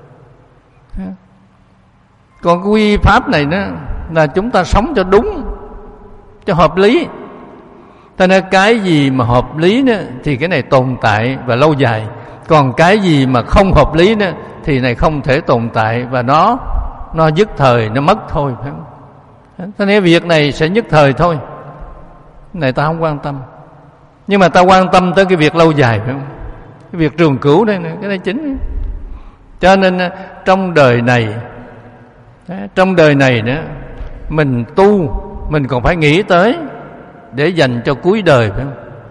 Speaker 1: Còn cái quy y Pháp này đó là chúng ta sống cho đúng, cho hợp lý. Cho nên cái gì mà hợp lý đó thì cái này tồn tại và lâu dài. Còn cái gì mà không hợp lý đó thì này không thể tồn tại và nó nó dứt thời, nó mất thôi, phải không? Cho nên việc này sẽ nhất thời thôi, cái này ta không quan tâm. Nhưng mà ta quan tâm tới cái việc lâu dài, phải không? Cái việc trường cửu đây này, cái này chính. Cho nên trong đời này, trong đời này nữa, mình tu, mình còn phải nghĩ tới để dành cho cuối đời, phải không?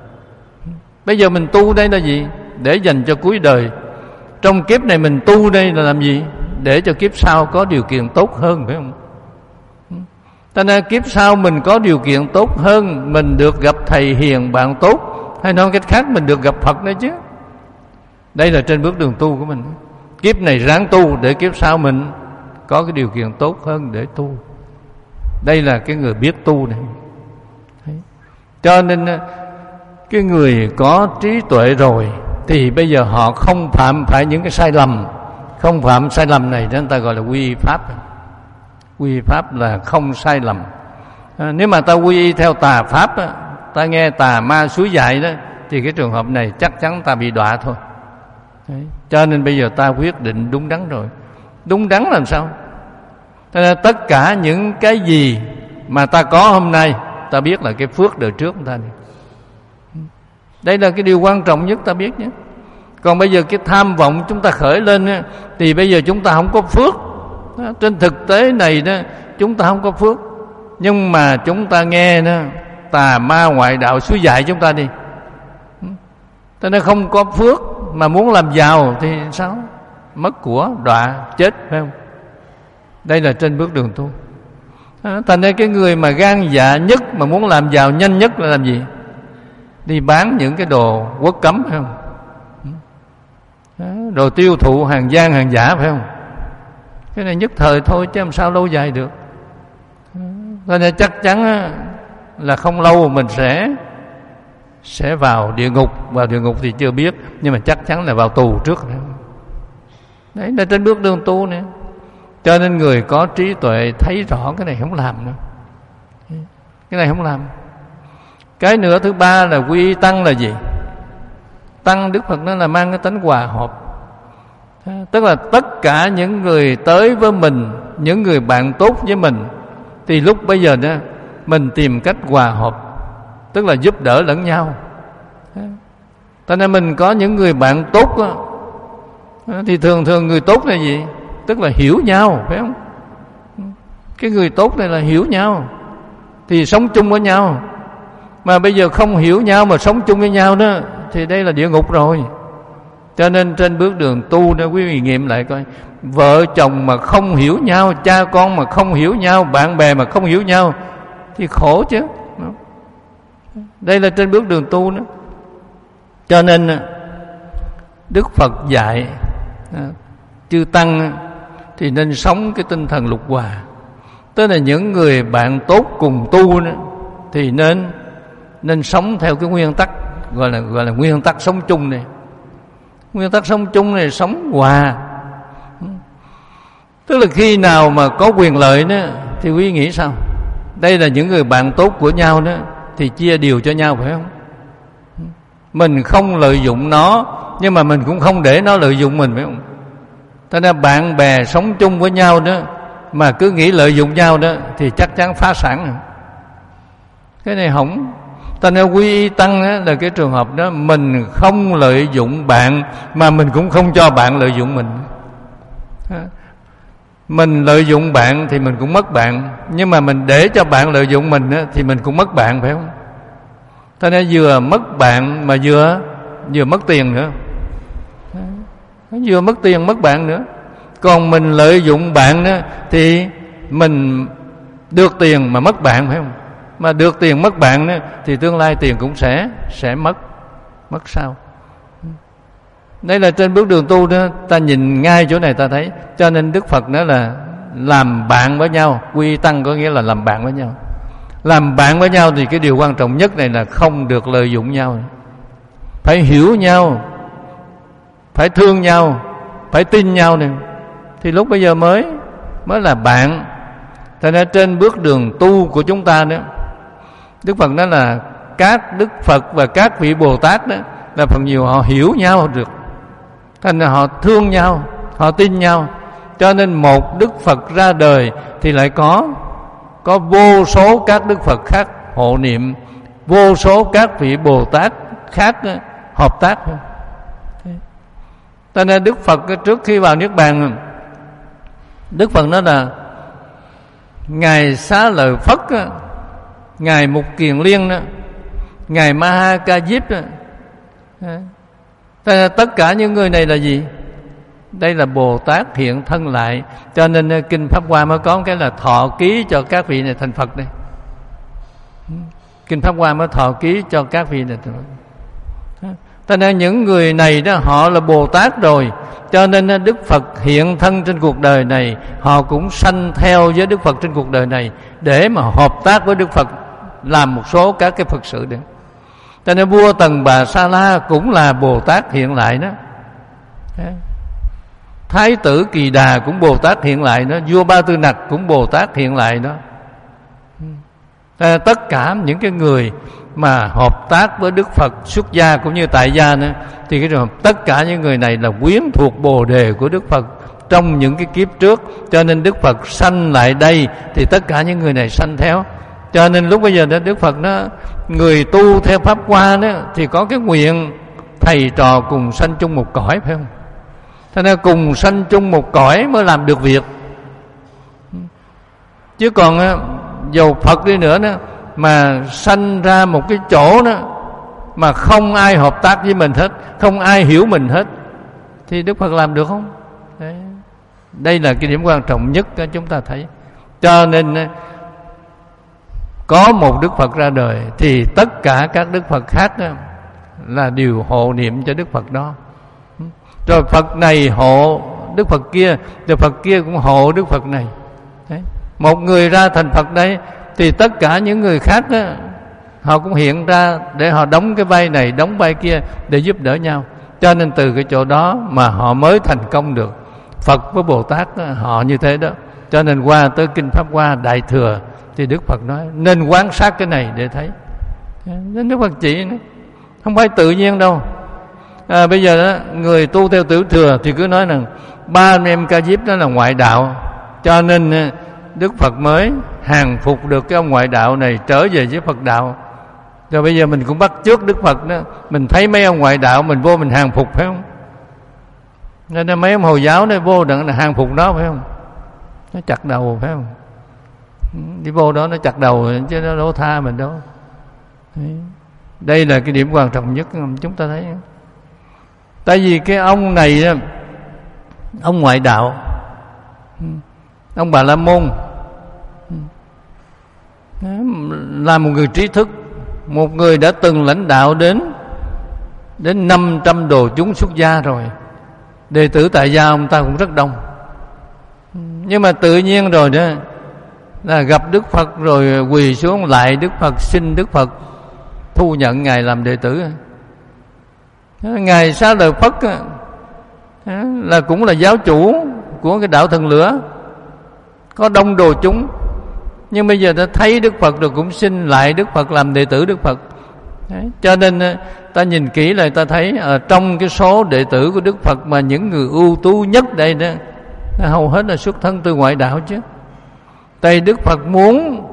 Speaker 1: Bây giờ mình tu đây là gì? Để dành cho cuối đời. Trong kiếp này mình tu đây là làm gì? Để cho kiếp sau có điều kiện tốt hơn, phải không? Cho nên kiếp sau mình có điều kiện tốt hơn, mình được gặp thầy hiền bạn tốt, hay nói cách khác mình được gặp Phật đấy chứ. Đây là trên bước đường tu của mình. Kiếp này ráng tu để kiếp sau mình có cái điều kiện tốt hơn để tu. Đây là cái người biết tu này. Cho nên cái người có trí tuệ rồi thì bây giờ họ không phạm phải những cái sai lầm. Không phạm sai lầm này nên ta gọi là quy y Pháp. Quy y Pháp là không sai lầm. À, nếu mà ta quy y theo tà Pháp á, ta nghe tà ma suối dạy đó, thì cái trường hợp này chắc chắn ta bị đọa thôi. Đấy. Cho nên bây giờ ta quyết định đúng đắn rồi. Đúng đắn làm sao? Cho nên tất cả những cái gì mà ta có hôm nay, ta biết là cái phước đời trước của ta này. Đây là cái điều quan trọng nhất ta biết nhé. Còn bây giờ cái tham vọng chúng ta khởi lên á, thì bây giờ chúng ta không có phước. Trên thực tế này đó, chúng ta không có phước. Nhưng mà chúng ta nghe đó, tà ma ngoại đạo suối dạy chúng ta đi. Cho nên không có phước mà muốn làm giàu thì sao? Mất của, đọa, chết, phải không? Đây là trên bước đường tu. Thành ra cái người mà gan dạ nhất mà muốn làm giàu nhanh nhất là làm gì? Đi bán những cái đồ quốc cấm, phải không? Đồ tiêu thụ hàng gian hàng giả, phải không? Cái này nhất thời thôi chứ làm sao lâu dài được. Cho nên chắc chắn là không lâu mình sẽ sẽ vào địa ngục. Vào địa ngục thì chưa biết, nhưng mà chắc chắn là vào tù trước. Đấy là trên bước đường tu nữa. Cho nên người có trí tuệ thấy rõ cái này không làm nữa. Cái này không làm. Cái nữa thứ ba là quy y tăng là gì? Tăng Đức Phật nói là mang cái tánh hòa hợp. Tức là tất cả những người tới với mình, những người bạn tốt với mình, thì lúc bây giờ đó mình tìm cách hòa hợp, tức là giúp đỡ lẫn nhau. Cho nên mình có những người bạn tốt đó, thì thường thường người tốt là gì? Tức là hiểu nhau, phải không? Cái người tốt này là hiểu nhau. thì sống chung với nhau. Mà bây giờ không hiểu nhau mà sống chung với nhau đó thì đây là địa ngục rồi. Cho nên trên bước đường tu đó, quý vị nghiệm lại coi, vợ chồng mà không hiểu nhau, cha con mà không hiểu nhau, bạn bè mà không hiểu nhau thì khổ chứ. Đây là trên bước đường tu đó. Cho nên Đức Phật dạy chư tăng thì nên sống cái tinh thần lục hòa. Tức là những người bạn tốt cùng tu đó, thì nên nên sống theo cái nguyên tắc gọi là gọi là nguyên tắc sống chung này. Nguyên tắc sống chung này sống hòa. Tức là khi nào mà có quyền lợi đó thì quý nghĩ sao? Đây là những người bạn tốt của nhau đó thì chia điều cho nhau, phải không? Mình không lợi dụng nó, nhưng mà mình cũng không để nó lợi dụng mình, phải không? Thế nên bạn bè sống chung với nhau đó mà cứ nghĩ lợi dụng nhau đó thì chắc chắn phá sản. Cái này hỏng. Ta nên quy y tăng đó, là cái trường hợp đó mình không lợi dụng bạn mà mình cũng không cho bạn lợi dụng mình. Mình lợi dụng bạn thì mình cũng mất bạn, nhưng mà mình để cho bạn lợi dụng mình đó, thì mình cũng mất bạn, phải không? Ta nên vừa mất bạn mà vừa vừa mất tiền nữa. Vừa mất tiền mất bạn nữa. Còn mình lợi dụng bạn đó thì mình được tiền mà mất bạn, phải không? Mà được tiền mất bạn đó, thì tương lai tiền cũng sẽ sẽ mất. Mất sao? Đây là trên bước đường tu đó, ta nhìn ngay chỗ này ta thấy. Cho nên Đức Phật nói là làm bạn với nhau. Quy tăng có nghĩa là làm bạn với nhau. Làm bạn với nhau thì cái điều quan trọng nhất này là không được lợi dụng nhau. Phải hiểu nhau, phải thương nhau, phải tin nhau này, thì lúc bây giờ mới mới là bạn. Thế nên trên bước đường tu của chúng ta đó, Đức Phật nói là các Đức Phật và các vị Bồ Tát đó là phần nhiều họ hiểu nhau được, thành ra họ thương nhau, họ tin nhau. Cho nên một Đức Phật ra đời thì lại có có vô số các Đức Phật khác hộ niệm, vô số các vị Bồ Tát khác đó, hợp tác. Cho nên Đức Phật trước khi vào Niết Bàn, Đức Phật nói là Ngài Xá Lợi Phất, Ngài Mục Kiền Liên đó, Ngài Ma Ha Ca Diếp đó. Tất cả những người này là gì? Đây là Bồ Tát hiện thân lại. Cho nên Kinh Pháp Hoa mới có cái là thọ ký cho các vị này thành Phật đây. Kinh Pháp Hoa mới thọ ký cho các vị này thành Phật. Cho nên những người này đó họ là Bồ Tát rồi. Cho nên Đức Phật hiện thân trên cuộc đời này, họ cũng sanh theo với Đức Phật trên cuộc đời này để mà hợp tác với Đức Phật làm một số các cái Phật sự đấy. Cho nên vua Tần Bà Sa La cũng là Bồ Tát hiện lại đó. Thái tử Kỳ Đà cũng Bồ Tát hiện lại đó. Vua Ba Tư Nặc cũng Bồ Tát hiện lại đó. Tất cả những cái người mà hợp tác với Đức Phật xuất gia cũng như tại gia nữa, thì cái trường hợp tất cả những người này là quyến thuộc Bồ Đề của Đức Phật trong những cái kiếp trước. Cho nên Đức Phật sanh lại đây thì tất cả những người này sanh theo. Cho nên lúc bây giờ đó Đức Phật đó, người tu theo Pháp Hoa đó thì có cái nguyện thầy trò cùng sanh chung một cõi, phải không? Thế nên cùng sanh chung một cõi mới làm được việc. Chứ còn dầu Phật đi nữa đó, mà sanh ra một cái chỗ đó mà không ai hợp tác với mình hết, không ai hiểu mình hết, thì Đức Phật làm được không? Đấy. Đây là cái điểm quan trọng nhất đó chúng ta thấy. Cho nên có một Đức Phật ra đời thì tất cả các Đức Phật khác đó là đều hộ niệm cho Đức Phật đó. Rồi Phật này hộ Đức Phật kia, rồi Phật kia cũng hộ Đức Phật này. Đấy. Một người ra thành Phật đấy thì tất cả những người khác đó, họ cũng hiện ra để họ đóng cái vai này, đóng vai kia để giúp đỡ nhau. Cho nên từ cái chỗ đó mà họ mới thành công được. Phật với Bồ Tát đó, họ như thế đó. Cho nên qua tới Kinh Pháp Hoa Đại Thừa thì Đức Phật nói nên quan sát cái này để thấy. Nên Đức Phật chỉ nữa, không phải tự nhiên đâu. À, bây giờ đó, người tu theo Tiểu Thừa thì cứ nói rằng ba anh em Ca Diếp đó là ngoại đạo, cho nên Đức Phật mới hàng phục được cái ông ngoại đạo này trở về với Phật đạo. Rồi bây giờ mình cũng bắt chước Đức Phật đó, mình thấy mấy ông ngoại đạo mình vô mình hàng phục, phải không? Nên mấy ông Hồi giáo này vô đặng là hàng phục nó, phải không? Nó chặt đầu, phải không? Đi vô đó nó chặt đầu chứ nó đâu tha mình đâu. Đây là cái điểm quan trọng nhất chúng ta thấy. Tại vì cái ông này, ông ngoại đạo, ông Bà La Môn, là một người trí thức, một người đã từng lãnh đạo đến đến năm trăm đồ chúng xuất gia rồi. Đệ tử tại gia ông ta cũng rất đông. Nhưng mà tự nhiên rồi đó là gặp Đức Phật rồi quỳ xuống lại Đức Phật, xin Đức Phật thu nhận Ngài làm đệ tử. Ngài Xá Lợi Phất là cũng là giáo chủ của cái đạo Thần Lửa, có đông đồ chúng, nhưng bây giờ ta thấy Đức Phật rồi cũng xin lại Đức Phật làm đệ tử Đức Phật. Đấy, cho nên ta nhìn kỹ lại ta thấy ở trong cái số đệ tử của Đức Phật mà những người ưu tú nhất đây đó, hầu hết là xuất thân từ ngoại đạo chứ. Tại Đức Phật muốn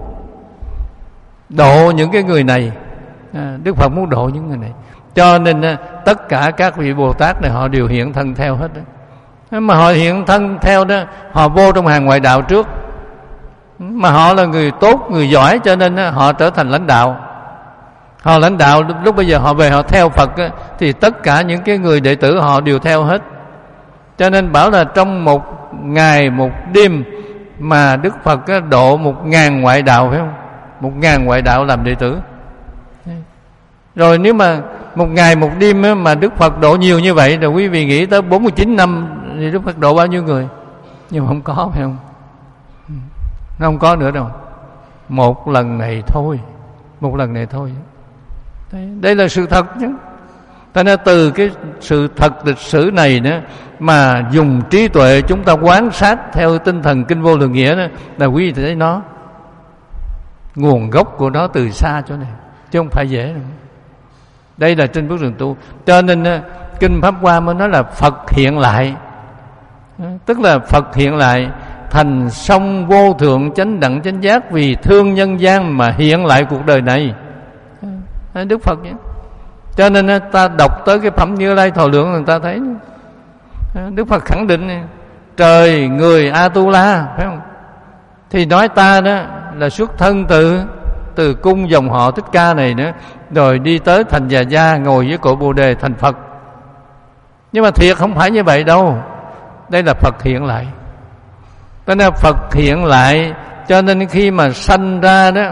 Speaker 1: độ những cái người này, à, Đức Phật muốn độ những người này, cho nên tất cả các vị Bồ Tát này họ đều hiện thân theo hết đó. Mà họ hiện thân theo đó, họ vô trong hàng ngoại đạo trước, mà họ là người tốt, người giỏi, cho nên họ trở thành lãnh đạo. Họ lãnh đạo lúc bây giờ họ về họ theo Phật thì tất cả những cái người đệ tử họ đều theo hết. Cho nên bảo là trong một ngày một đêm mà Đức Phật độ một ngàn ngoại đạo, phải không? Một ngàn ngoại đạo làm đệ tử. Rồi nếu mà một ngày một đêm mà Đức Phật độ nhiều như vậy, rồi quý vị nghĩ tới bốn mươi chín năm thì Đức Phật độ bao nhiêu người? Nhưng mà không có, phải không? Nó không có nữa đâu. Một lần này thôi, một lần này thôi. Đây, đây là sự thật chứ. Cho nên từ cái sự thật lịch sử này nữa mà dùng trí tuệ chúng ta quan sát theo tinh thần Kinh Vô Lượng Nghĩa đó, là quý vị thấy nó nguồn gốc của nó từ xa chỗ này, chứ không phải dễ đâu. Đây là trên bước đường tu. Cho nên Kinh Pháp Hoa mới nói là Phật hiện lại, tức là Phật hiện lại thành song vô thượng chánh đẳng chánh giác, vì thương nhân gian mà hiện lại cuộc đời này. Đức Phật vậy. Cho nên ta đọc tới cái phẩm Như Lai Thọ Lượng, người ta thấy Đức Phật khẳng định trời người Atula, phải không? Thì nói ta đó là xuất thân từ từ cung dòng họ Thích Ca này nữa, rồi đi tới thành Già Gia, ngồi với cội Bồ Đề thành Phật. Nhưng mà thiệt không phải như vậy đâu. Đây là Phật hiện lại. Cho nên Phật hiện lại, cho nên khi mà sanh ra đó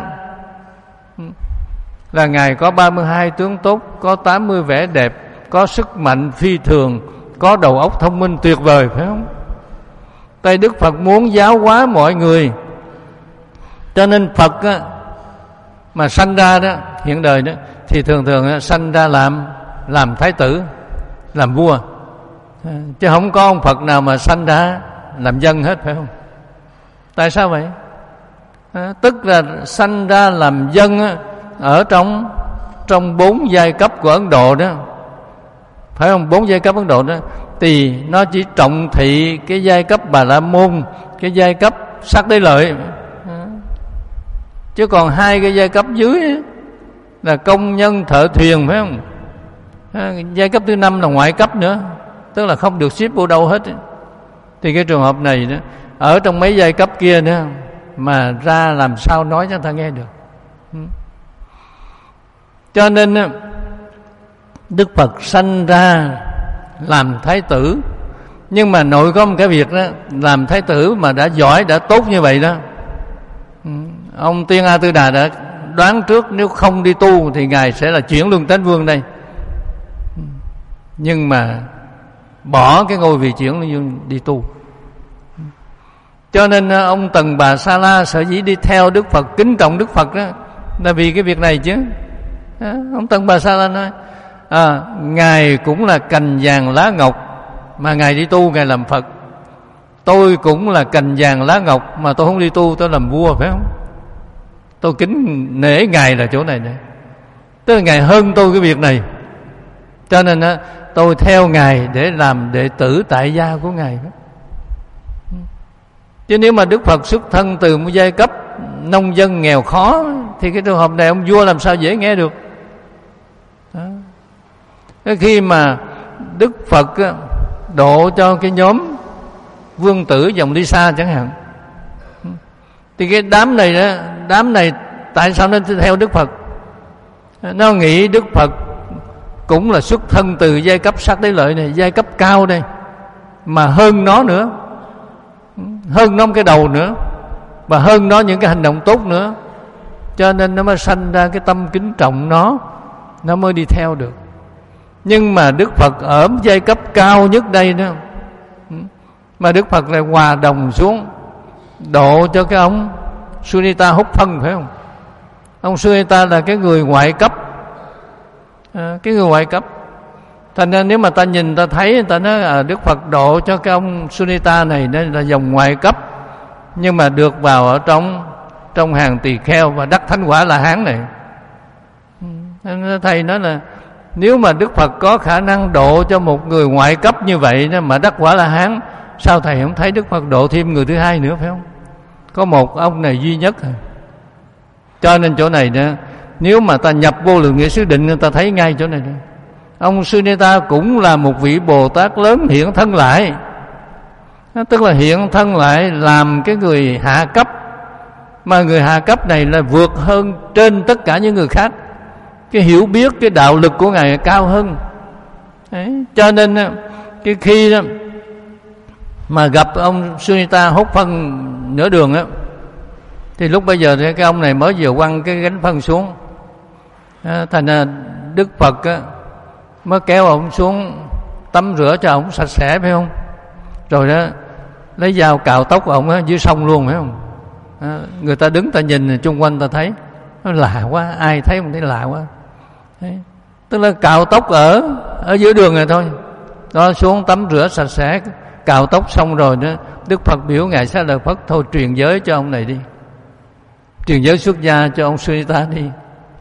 Speaker 1: là Ngài có ba mươi hai tướng tốt, có tám mươi vẻ đẹp, có sức mạnh phi thường, có đầu óc thông minh tuyệt vời, phải không? Tại Đức Phật muốn giáo hóa mọi người, cho nên Phật á, mà sanh ra đó, hiện đời đó, thì thường thường á, sanh ra làm làm thái tử, làm vua, chứ không có ông Phật nào mà sanh ra làm dân hết, phải không? Tại sao vậy? À, tức là sanh ra làm dân á, ở trong trong bốn giai cấp của Ấn Độ đó, phải không? Bốn giai cấp Ấn Độ đó thì nó chỉ trọng thị cái giai cấp Bà La Môn, cái giai cấp Sắc Đế Lợi, chứ còn hai cái giai cấp dưới là công nhân thợ thuyền, phải không? Giai cấp thứ năm là ngoại cấp nữa, tức là không được xếp vô đâu hết. Thì cái trường hợp này đó, ở trong mấy giai cấp kia nữa mà ra làm sao nói cho ta nghe được. Cho nên Đức Phật sanh ra làm thái tử, nhưng mà nội có một cái việc đó, làm thái tử mà đã giỏi, đã tốt như vậy đó, ông Tiên A Tư Đà đã đoán trước nếu không đi tu thì Ngài sẽ là chuyển luân tánh vương đây. Nhưng mà bỏ cái ngôi vị chuyển luân vương đi tu. Cho nên ông Tần Bà Sa La sở dĩ đi theo Đức Phật, kính trọng Đức Phật đó, là vì cái việc này chứ. À, ông Tần Bà Sa La nói à, Ngài cũng là cành vàng lá ngọc mà Ngài đi tu, Ngài làm Phật. Tôi cũng là cành vàng lá ngọc mà tôi không đi tu, tôi làm vua, phải không? Tôi kính nể Ngài là chỗ này này. Tức là Ngài hơn tôi cái việc này, cho nên á, tôi theo Ngài để làm đệ tử tại gia của Ngài đó. Chứ nếu mà Đức Phật xuất thân từ một giai cấp nông dân nghèo khó thì cái trường hợp này ông vua làm sao dễ nghe được đó. Khi mà Đức Phật độ cho cái nhóm vương tử dòng Lisa chẳng hạn, Thì cái đám này đó, đám này tại sao nó theo Đức Phật? Nó nghĩ Đức Phật cũng là xuất thân từ giai cấp sát đế lợi này, giai cấp cao đây, mà hơn nó nữa, hơn nó cái đầu nữa, và hơn nó những cái hành động tốt nữa, cho nên nó mới sanh ra cái tâm kính trọng nó, nó mới đi theo được. Nhưng mà Đức Phật ở giai cấp cao nhất đây đó, mà Đức Phật lại hòa đồng xuống độ cho cái ông Sunita hút phân, phải không? Ông Sunita là cái người ngoại cấp, à, cái người ngoại cấp. Thành ra nếu mà ta nhìn ta thấy, người ta nói à, Đức Phật độ cho cái ông Sunita này nên là dòng ngoại cấp, nhưng mà được vào ở trong trong hàng tỳ kheo và đắc thánh quả La Hán này. Thầy nói là nếu mà Đức Phật có khả năng độ cho một người ngoại cấp như vậy đó mà đắc quả La Hán, sao thầy không thấy Đức Phật độ thêm người thứ hai nữa, phải không? Có một ông này duy nhất. Cho nên chỗ này đó, nếu mà ta nhập vô lượng nghĩa xứ định, ta thấy ngay chỗ này đó. Ông Sunita cũng là một vị Bồ Tát lớn hiện thân lại, tức là hiện thân lại làm cái người hạ cấp, mà người hạ cấp này là vượt hơn trên tất cả những người khác. Cái hiểu biết, cái đạo lực của Ngài cao hơn. Đấy, cho nên cái khi đó mà gặp ông Sunita hút phân nửa đường á, thì lúc bây giờ thì cái ông này mới vừa quăng cái gánh phân xuống, à, thành ra Đức Phật á, mới kéo ông xuống tắm rửa cho ông sạch sẽ, phải không? Rồi đó lấy dao cạo tóc ông á dưới sông luôn, phải không? À, người ta đứng ta nhìn chung quanh ta thấy nó lạ quá, ai thấy cũng thấy lạ quá. Đấy, tức là cạo tóc ở ở giữa đường này thôi, đó xuống tắm rửa sạch sẽ, cạo tóc xong rồi đó, Đức Phật biểu Ngài Xá Lợi Phất thôi truyền giới cho ông này đi, truyền giới xuất gia cho ông Sunita đi.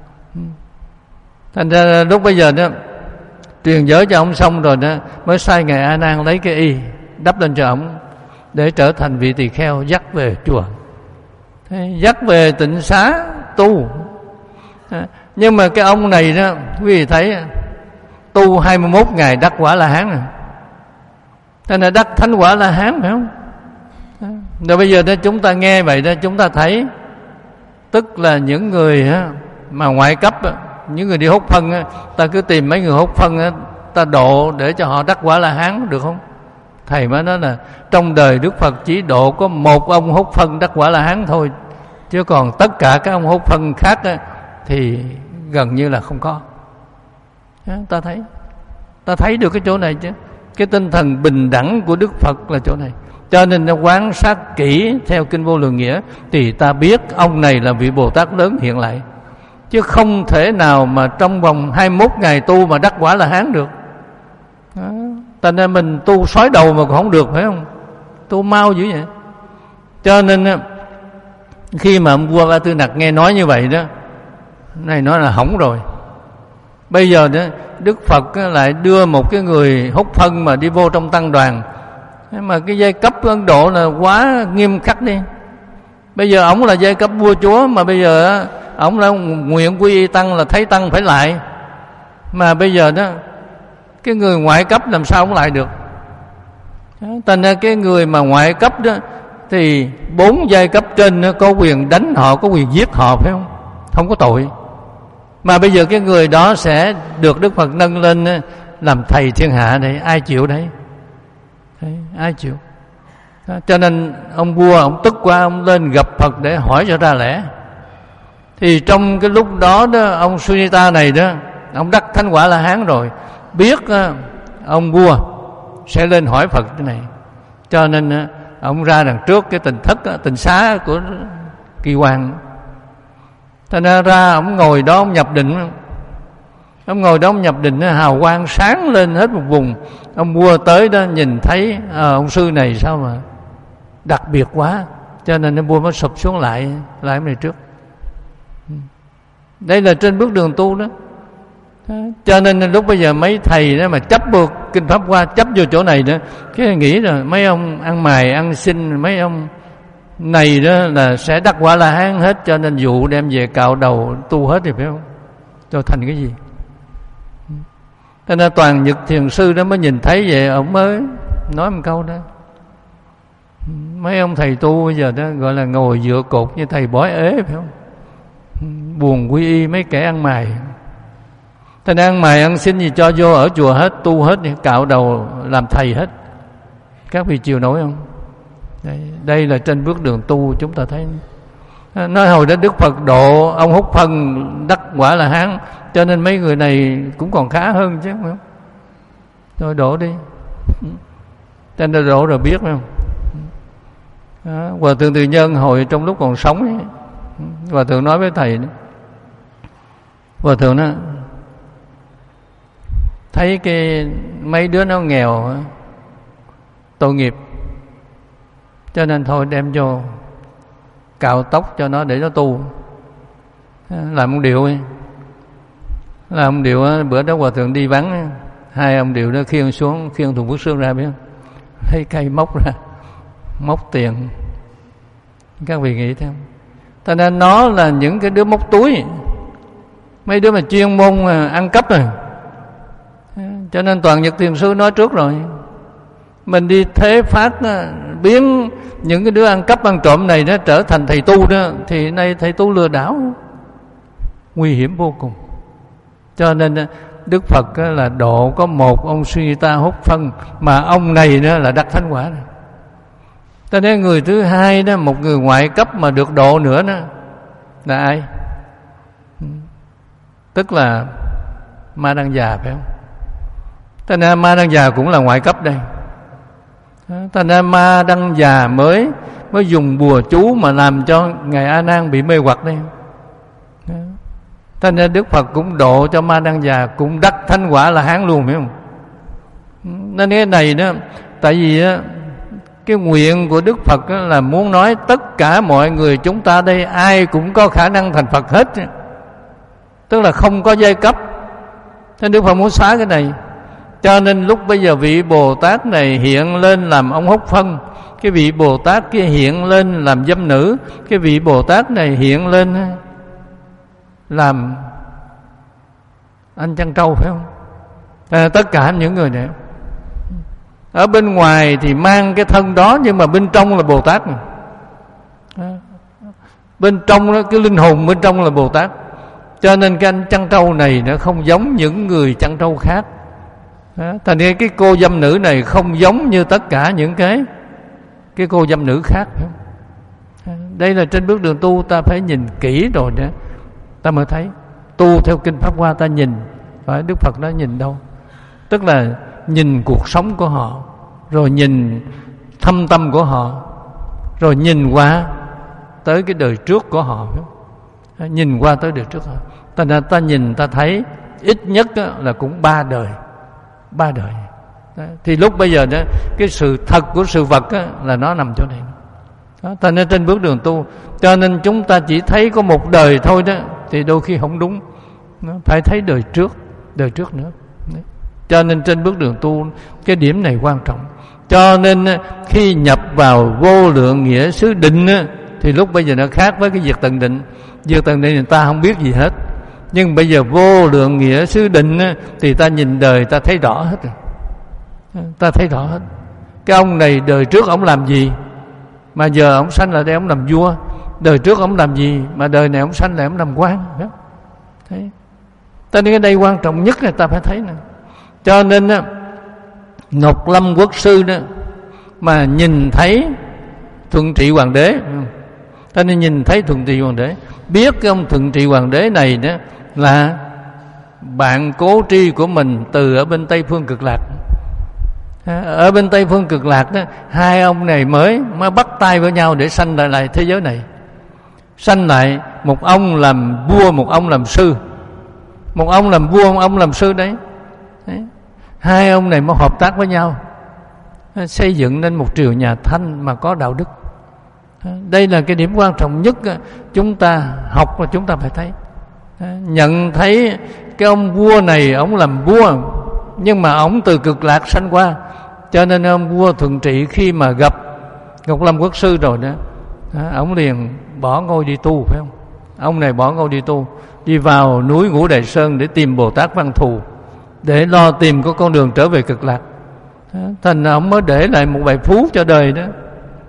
Speaker 1: Thành ra lúc bây giờ đó truyền giới cho ông xong rồi đó, mới sai Ngài A Nan lấy cái y đắp lên cho ông để trở thành vị tỳ kheo dắt về chùa, dắt về tịnh xá tu. Nhưng mà cái ông này đó, quý vị thấy tu hai mươi mốt ngày đắc quả La Hán rồi, thế là đắc thánh quả La Hán, phải không? Rồi bây giờ đó chúng ta nghe vậy đó, chúng ta thấy tức là những người mà ngoại cấp, những người đi hút phân, ta cứ tìm mấy người hút phân, ta độ để cho họ đắc quả La Hán được không? Thầy mới nói là trong đời Đức Phật chỉ độ có một ông hút phân đắc quả La Hán thôi, chứ còn tất cả các ông hút phân khác thì gần như là không có. Ta thấy ta thấy được cái chỗ này chứ, cái tinh thần bình đẳng của Đức Phật là chỗ này. Cho nên nó quan sát kỹ theo Kinh Vô Lượng Nghĩa thì ta biết ông này là vị Bồ Tát lớn hiện lại, chứ không thể nào mà trong vòng hai mươi mốt ngày tu mà đắc quả La Hán được. Đó. Thành ra mình tu sói đầu mà còn không được, phải không? Tu mau dữ vậy. Cho nên khi mà ông vua Ba Tư Nặc nghe nói như vậy đó, này nói là hỏng rồi. Bây giờ đó Đức Phật lại đưa một cái người hút phân mà đi vô trong tăng đoàn, mà cái giai cấp Ấn Độ là quá nghiêm khắc đi. Bây giờ ổng là giai cấp vua chúa, mà bây giờ ổng là nguyện quy y tăng là thấy tăng phải lại, mà bây giờ đó cái người ngoại cấp làm sao ổng lại được? Thành ra cái người mà ngoại cấp đó thì bốn giai cấp trên có quyền đánh họ, có quyền giết họ, phải không? Không có tội. Mà bây giờ cái người đó sẽ được Đức Phật nâng lên làm thầy thiên hạ đấy, ai chịu đấy? Đấy, ai chịu? Đó, cho nên ông vua ông tức quá, ông lên gặp Phật để hỏi cho ra lẽ. Thì trong cái lúc đó đó, ông Sunita này đó, ông đắc thánh quả La Hán rồi, biết ông vua sẽ lên hỏi Phật cái này, cho nên ông ra đằng trước cái tịnh thất, tịnh xá của Kỳ Hoàng. Thành ra ra ông ngồi đó, ông nhập định. Ông ngồi đó ông nhập định, hào quang sáng lên hết một vùng. Ông vua tới đó nhìn thấy à, ông sư này sao mà đặc biệt quá, cho nên ông vua mới sụp xuống lại lại cái này trước. Đây là trên bước đường tu đó. Cho nên lúc bây giờ mấy thầy đó mà chấp vô Kinh Pháp Hoa, chấp vô chỗ này đó, cái nghĩ rồi mấy ông ăn mày ăn xin, mấy ông này đó là sẽ đắc quả La Hán hết, cho nên dụ đem về cạo đầu tu hết thì phải không? Cho thành cái gì? Thế nên toàn Nhật Thiền Sư đó mới nhìn thấy vậy, ông mới nói một câu đó. Mấy ông thầy tu bây giờ đó gọi là ngồi dựa cột như thầy bói ế, phải không? Buồn quy y mấy kẻ ăn mày. Thành ăn mày ăn xin gì cho vô ở chùa hết, tu hết, cạo đầu làm thầy hết. Các vị chịu nổi không? Đây, đây là trên bước đường tu chúng ta thấy. Nói hồi đó Đức Phật độ ông Húc Phân đắc quả là Hán, cho nên mấy người này cũng còn khá hơn chứ, phải không? Thôi đổ đi. Trên đó đổ rồi biết, phải không? Đó, Hòa Thượng Từ Nhân hồi trong lúc còn sống ấy, Hòa Thượng nói với thầy đó, Hòa Thượng đó thấy cái mấy đứa nó nghèo tội nghiệp, cho nên thôi đem vô cạo tóc cho nó để nó tu, làm một điều ấy. Làm một điều. Bữa đó Hòa Thượng đi vắng, hai ông điều đó khiêng xuống, khiêng thùng Phước Sương ra, biết không? Lấy cây móc ra, móc tiền. Các vị nghĩ theo. Cho nên nó là những cái đứa móc túi, mấy đứa mà chuyên môn ăn cắp rồi. Cho nên Toàn Nhật Thiền Sư nói trước rồi, mình đi thế phát biến những cái đứa ăn cắp ăn trộm này nó trở thành thầy tu đó, thì nay thầy tu lừa đảo nguy hiểm vô cùng. Cho nên Đức Phật là độ có một ông Suy Ta Húc Phân, mà ông này đó là đắc thánh quả này. Cho nên người thứ hai đó, một người ngoại cấp mà được độ nữa đó là ai? Tức là Ma Đăng Già, phải không? Cho nên Ma Đăng Già cũng là ngoại cấp đây. Cho nên Ma Đăng Già mới mới dùng bùa chú mà làm cho ngài A Nan bị mê hoặc đây. Cho nên Đức Phật cũng độ cho Ma Đăng Già cũng đắc thánh quả là Hán luôn, phải không? Nên cái này đó, tại vì đó, cái nguyện của Đức Phật là muốn nói tất cả mọi người chúng ta đây ai cũng có khả năng thành Phật hết, tức là không có giai cấp. Nên Đức Phật muốn xóa cái này. Cho nên lúc bây giờ vị Bồ Tát này hiện lên làm ông Húc Phân, cái vị Bồ Tát kia hiện lên làm dâm nữ, cái vị Bồ Tát này hiện lên làm anh Trăn Trâu, phải không? À, tất cả những người này ở bên ngoài thì mang cái thân đó, nhưng mà bên trong là Bồ Tát. À, bên trong đó, cái linh hồn bên trong là Bồ Tát. Cho nên cái anh Trăn Trâu này nó không giống những người Trăn Trâu khác. À, thành ra cái cô dâm nữ này không giống như tất cả những cái cái cô dâm nữ khác, phải không? À, đây là trên bước đường tu ta phải nhìn kỹ rồi đó ta mới thấy. Tu theo kinh Pháp Hoa ta nhìn, phải Đức Phật nói nhìn đâu? Tức là nhìn cuộc sống của họ, rồi nhìn thâm tâm của họ, rồi nhìn qua tới cái đời trước của họ, phải không? Nhìn qua tới đời trước họ. Ta, ta nhìn ta thấy ít nhất là cũng ba đời, ba đời. Đó. Thì lúc bây giờ đó, cái sự thật của sự vật đó, là nó nằm chỗ này. Đó. Ta nên trên bước đường tu, cho nên chúng ta chỉ thấy có một đời thôi đó, thì đôi khi không đúng. Nó phải thấy đời trước, đời trước nữa. Đấy. Cho nên trên bước đường tu cái điểm này quan trọng. Cho nên khi nhập vào vô lượng nghĩa xứ định thì lúc bây giờ nó khác với cái việc tận định. Việc tận định người ta không biết gì hết, nhưng bây giờ vô lượng nghĩa xứ định thì ta nhìn đời ta thấy rõ hết rồi. Ta thấy rõ hết. Cái ông này đời trước ông làm gì mà giờ ông sanh lại đây ông làm vua, đời trước ông làm gì mà đời này ông sanh lại ông làm quan. Thấy. Cho nên cái đây quan trọng nhất là ta phải thấy nè. Cho nên á, Ngọc Lâm Quốc sư đó mà nhìn thấy Thuận Trị Hoàng đế, cho nên nhìn thấy Thuận Trị Hoàng đế, biết cái ông Thuận Trị Hoàng đế này đó là bạn cố tri của mình từ ở bên Tây Phương Cực Lạc. Ở bên Tây Phương Cực Lạc đó, hai ông này mới mới bắt tay với nhau để sanh lại lại thế giới này. Sanh lại một ông làm vua, một ông làm sư. Một ông làm vua, một ông làm sư đấy. Đấy. Hai ông này mới hợp tác với nhau, xây dựng nên một triều nhà Thanh mà có đạo đức. Đây là cái điểm quan trọng nhất chúng ta học và chúng ta phải thấy. Nhận thấy cái ông vua này ông làm vua, nhưng mà ông từ Cực Lạc sanh qua. Cho nên ông vua Thuận Trị khi mà gặp Ngọc Lâm Quốc sư rồi đó, ông liền bỏ ngôi đi tu, phải không? Ông này bỏ ngôi đi tu, đi vào núi Ngũ Đại Sơn để tìm Bồ Tát Văn Thù, để lo tìm có con đường trở về Cực Lạc. Thành ông mới để lại một bài phú cho đời đó.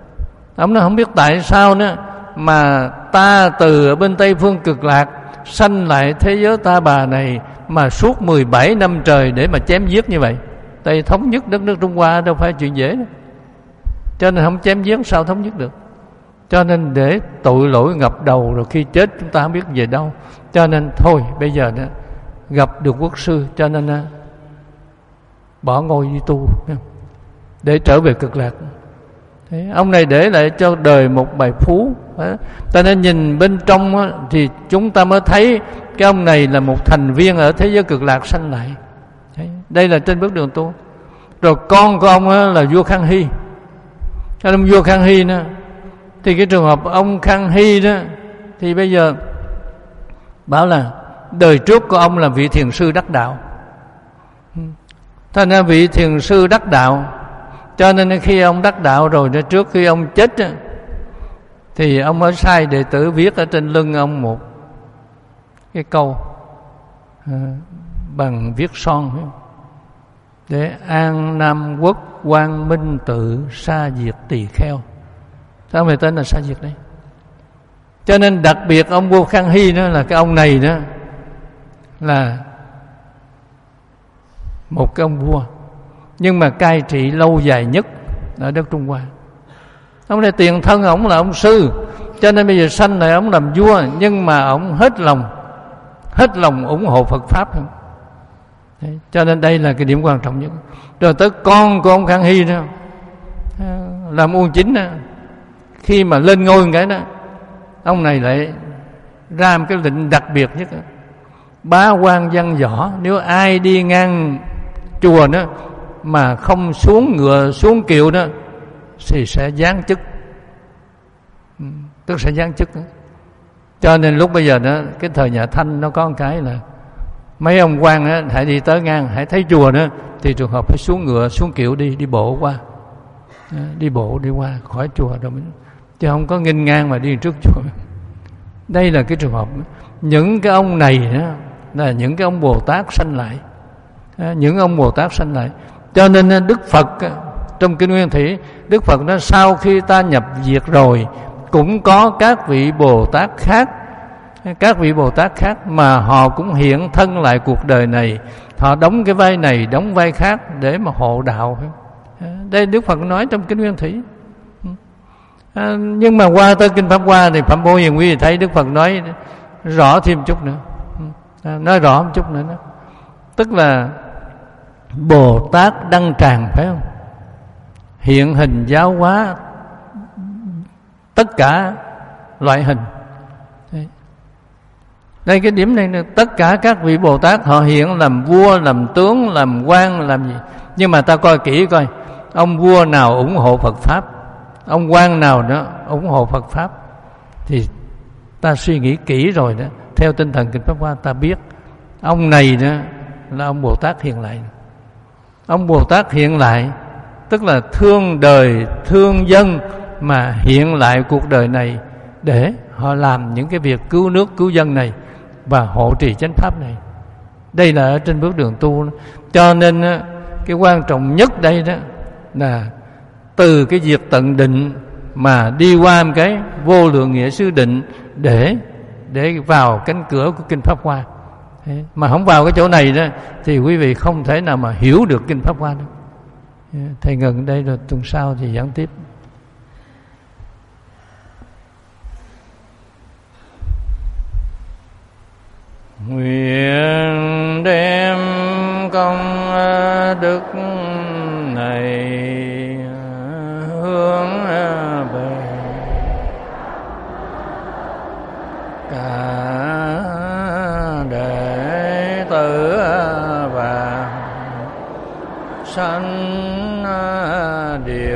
Speaker 1: Ông nói không biết tại sao nữa mà ta từ ở bên Tây Phương Cực Lạc sanh lại thế giới ta bà này mà suốt mười bảy năm trời để mà chém giết như vậy. Tại thống nhất đất nước Trung Hoa đâu phải chuyện dễ đó. Cho nên không chém giết sao thống nhất được. Cho nên để tội lỗi ngập đầu rồi khi chết chúng ta không biết về đâu. Cho nên thôi bây giờ đó, gặp được quốc sư cho nên đó, bỏ ngôi đi tu để trở về Cực Lạc. Thế, ông này để lại cho đời một bài phú. Ta nên nhìn bên trong đó, thì chúng ta mới thấy cái ông này là một thành viên ở thế giới Cực Lạc sanh lại. Thế, đây là trên bước đường tu. Rồi con của ông đó là vua Khang Hy. Ông vua Khang Hy đó, thì cái trường hợp ông Khang Hy đó thì bây giờ bảo là đời trước của ông là vị thiền sư đắc đạo. Thành ra vị thiền sư đắc đạo, cho nên khi ông đắc đạo rồi đó, trước khi ông chết đó, thì ông mới sai đệ tử viết ở trên lưng ông một cái câu à, bằng viết son: để an Nam quốc quang minh tự, sa diệt tỳ kheo. Sao người tên là sa diệt đây? Cho nên đặc biệt ông vua Khang Hy đó là cái ông này đó là một cái ông vua, nhưng mà cai trị lâu dài nhất ở đất Trung Hoa. Ông này tiền thân ông là ông sư, cho nên bây giờ sanh này ông làm vua, nhưng mà ông hết lòng hết lòng ủng hộ Phật pháp. Đấy, cho nên đây là cái điểm quan trọng nhất. Rồi tới con của ông Khang Hy đó làm Ung Chính đó, khi mà lên ngôi cái đó, ông này lại ra một cái lệnh đặc biệt nhất: bá quan văn võ, nếu ai đi ngang chùa đó mà không xuống ngựa xuống kiệu đó thì sẽ giáng chức, tức sẽ giáng chức. Cho nên lúc bây giờ đó, cái thời nhà Thanh nó có một cái là mấy ông quan đó, hãy đi tới ngang, hãy thấy chùa đó thì trường hợp phải xuống ngựa xuống kiệu đi đi bộ qua, đi bộ đi qua khỏi chùa rồi mình, chứ không có nghênh ngang mà đi trước chùa. Đây là cái trường hợp. Những cái ông này đó là những cái ông Bồ Tát sanh lại, những ông Bồ Tát sanh lại. Cho nên Đức Phật trong Kinh Nguyên Thủy, Đức Phật nói sau khi ta nhập diệt rồi cũng có các vị Bồ Tát khác, các vị Bồ Tát khác mà họ cũng hiện thân lại cuộc đời này, họ đóng cái vai này đóng vai khác để mà hộ đạo. Đây Đức Phật nói trong Kinh Nguyên Thủy. À, nhưng mà qua tới Kinh Pháp Hoa thì Phạm Phổ Hiền quý vị thấy Đức Phật nói rõ thêm chút nữa, à, nói rõ một chút nữa đó. Tức là Bồ Tát đăng tràng, phải không? Hiện hình giáo hóa tất cả loại hình. Đấy. Đây cái điểm này là tất cả các vị Bồ Tát họ hiện làm vua, làm tướng, làm quan, làm gì. Nhưng mà ta coi kỹ coi, ông vua nào ủng hộ Phật Pháp, ông quan nào đó ủng hộ Phật Pháp, thì ta suy nghĩ kỹ rồi đó, theo tinh thần Kinh Pháp Hoa ta biết ông này đó là ông Bồ Tát hiện lại. Ông Bồ Tát hiện lại tức là thương đời thương dân mà hiện lại cuộc đời này để họ làm những cái việc cứu nước cứu dân này và hộ trì chánh pháp này. Đây là ở trên bước đường tu. Cho nên cái quan trọng nhất đây đó là từ cái diệt tận định mà đi qua một cái vô lượng nghĩa xứ định để để vào cánh cửa của Kinh Pháp Hoa. Thế, mà không vào cái chỗ này đó thì quý vị không thể nào mà hiểu được Kinh Pháp Hoa đâu. Thầy ngừng đây rồi tuần sau thì giảng tiếp. Nguyện đem công đức này hướng về cả đệ tử và sanh địa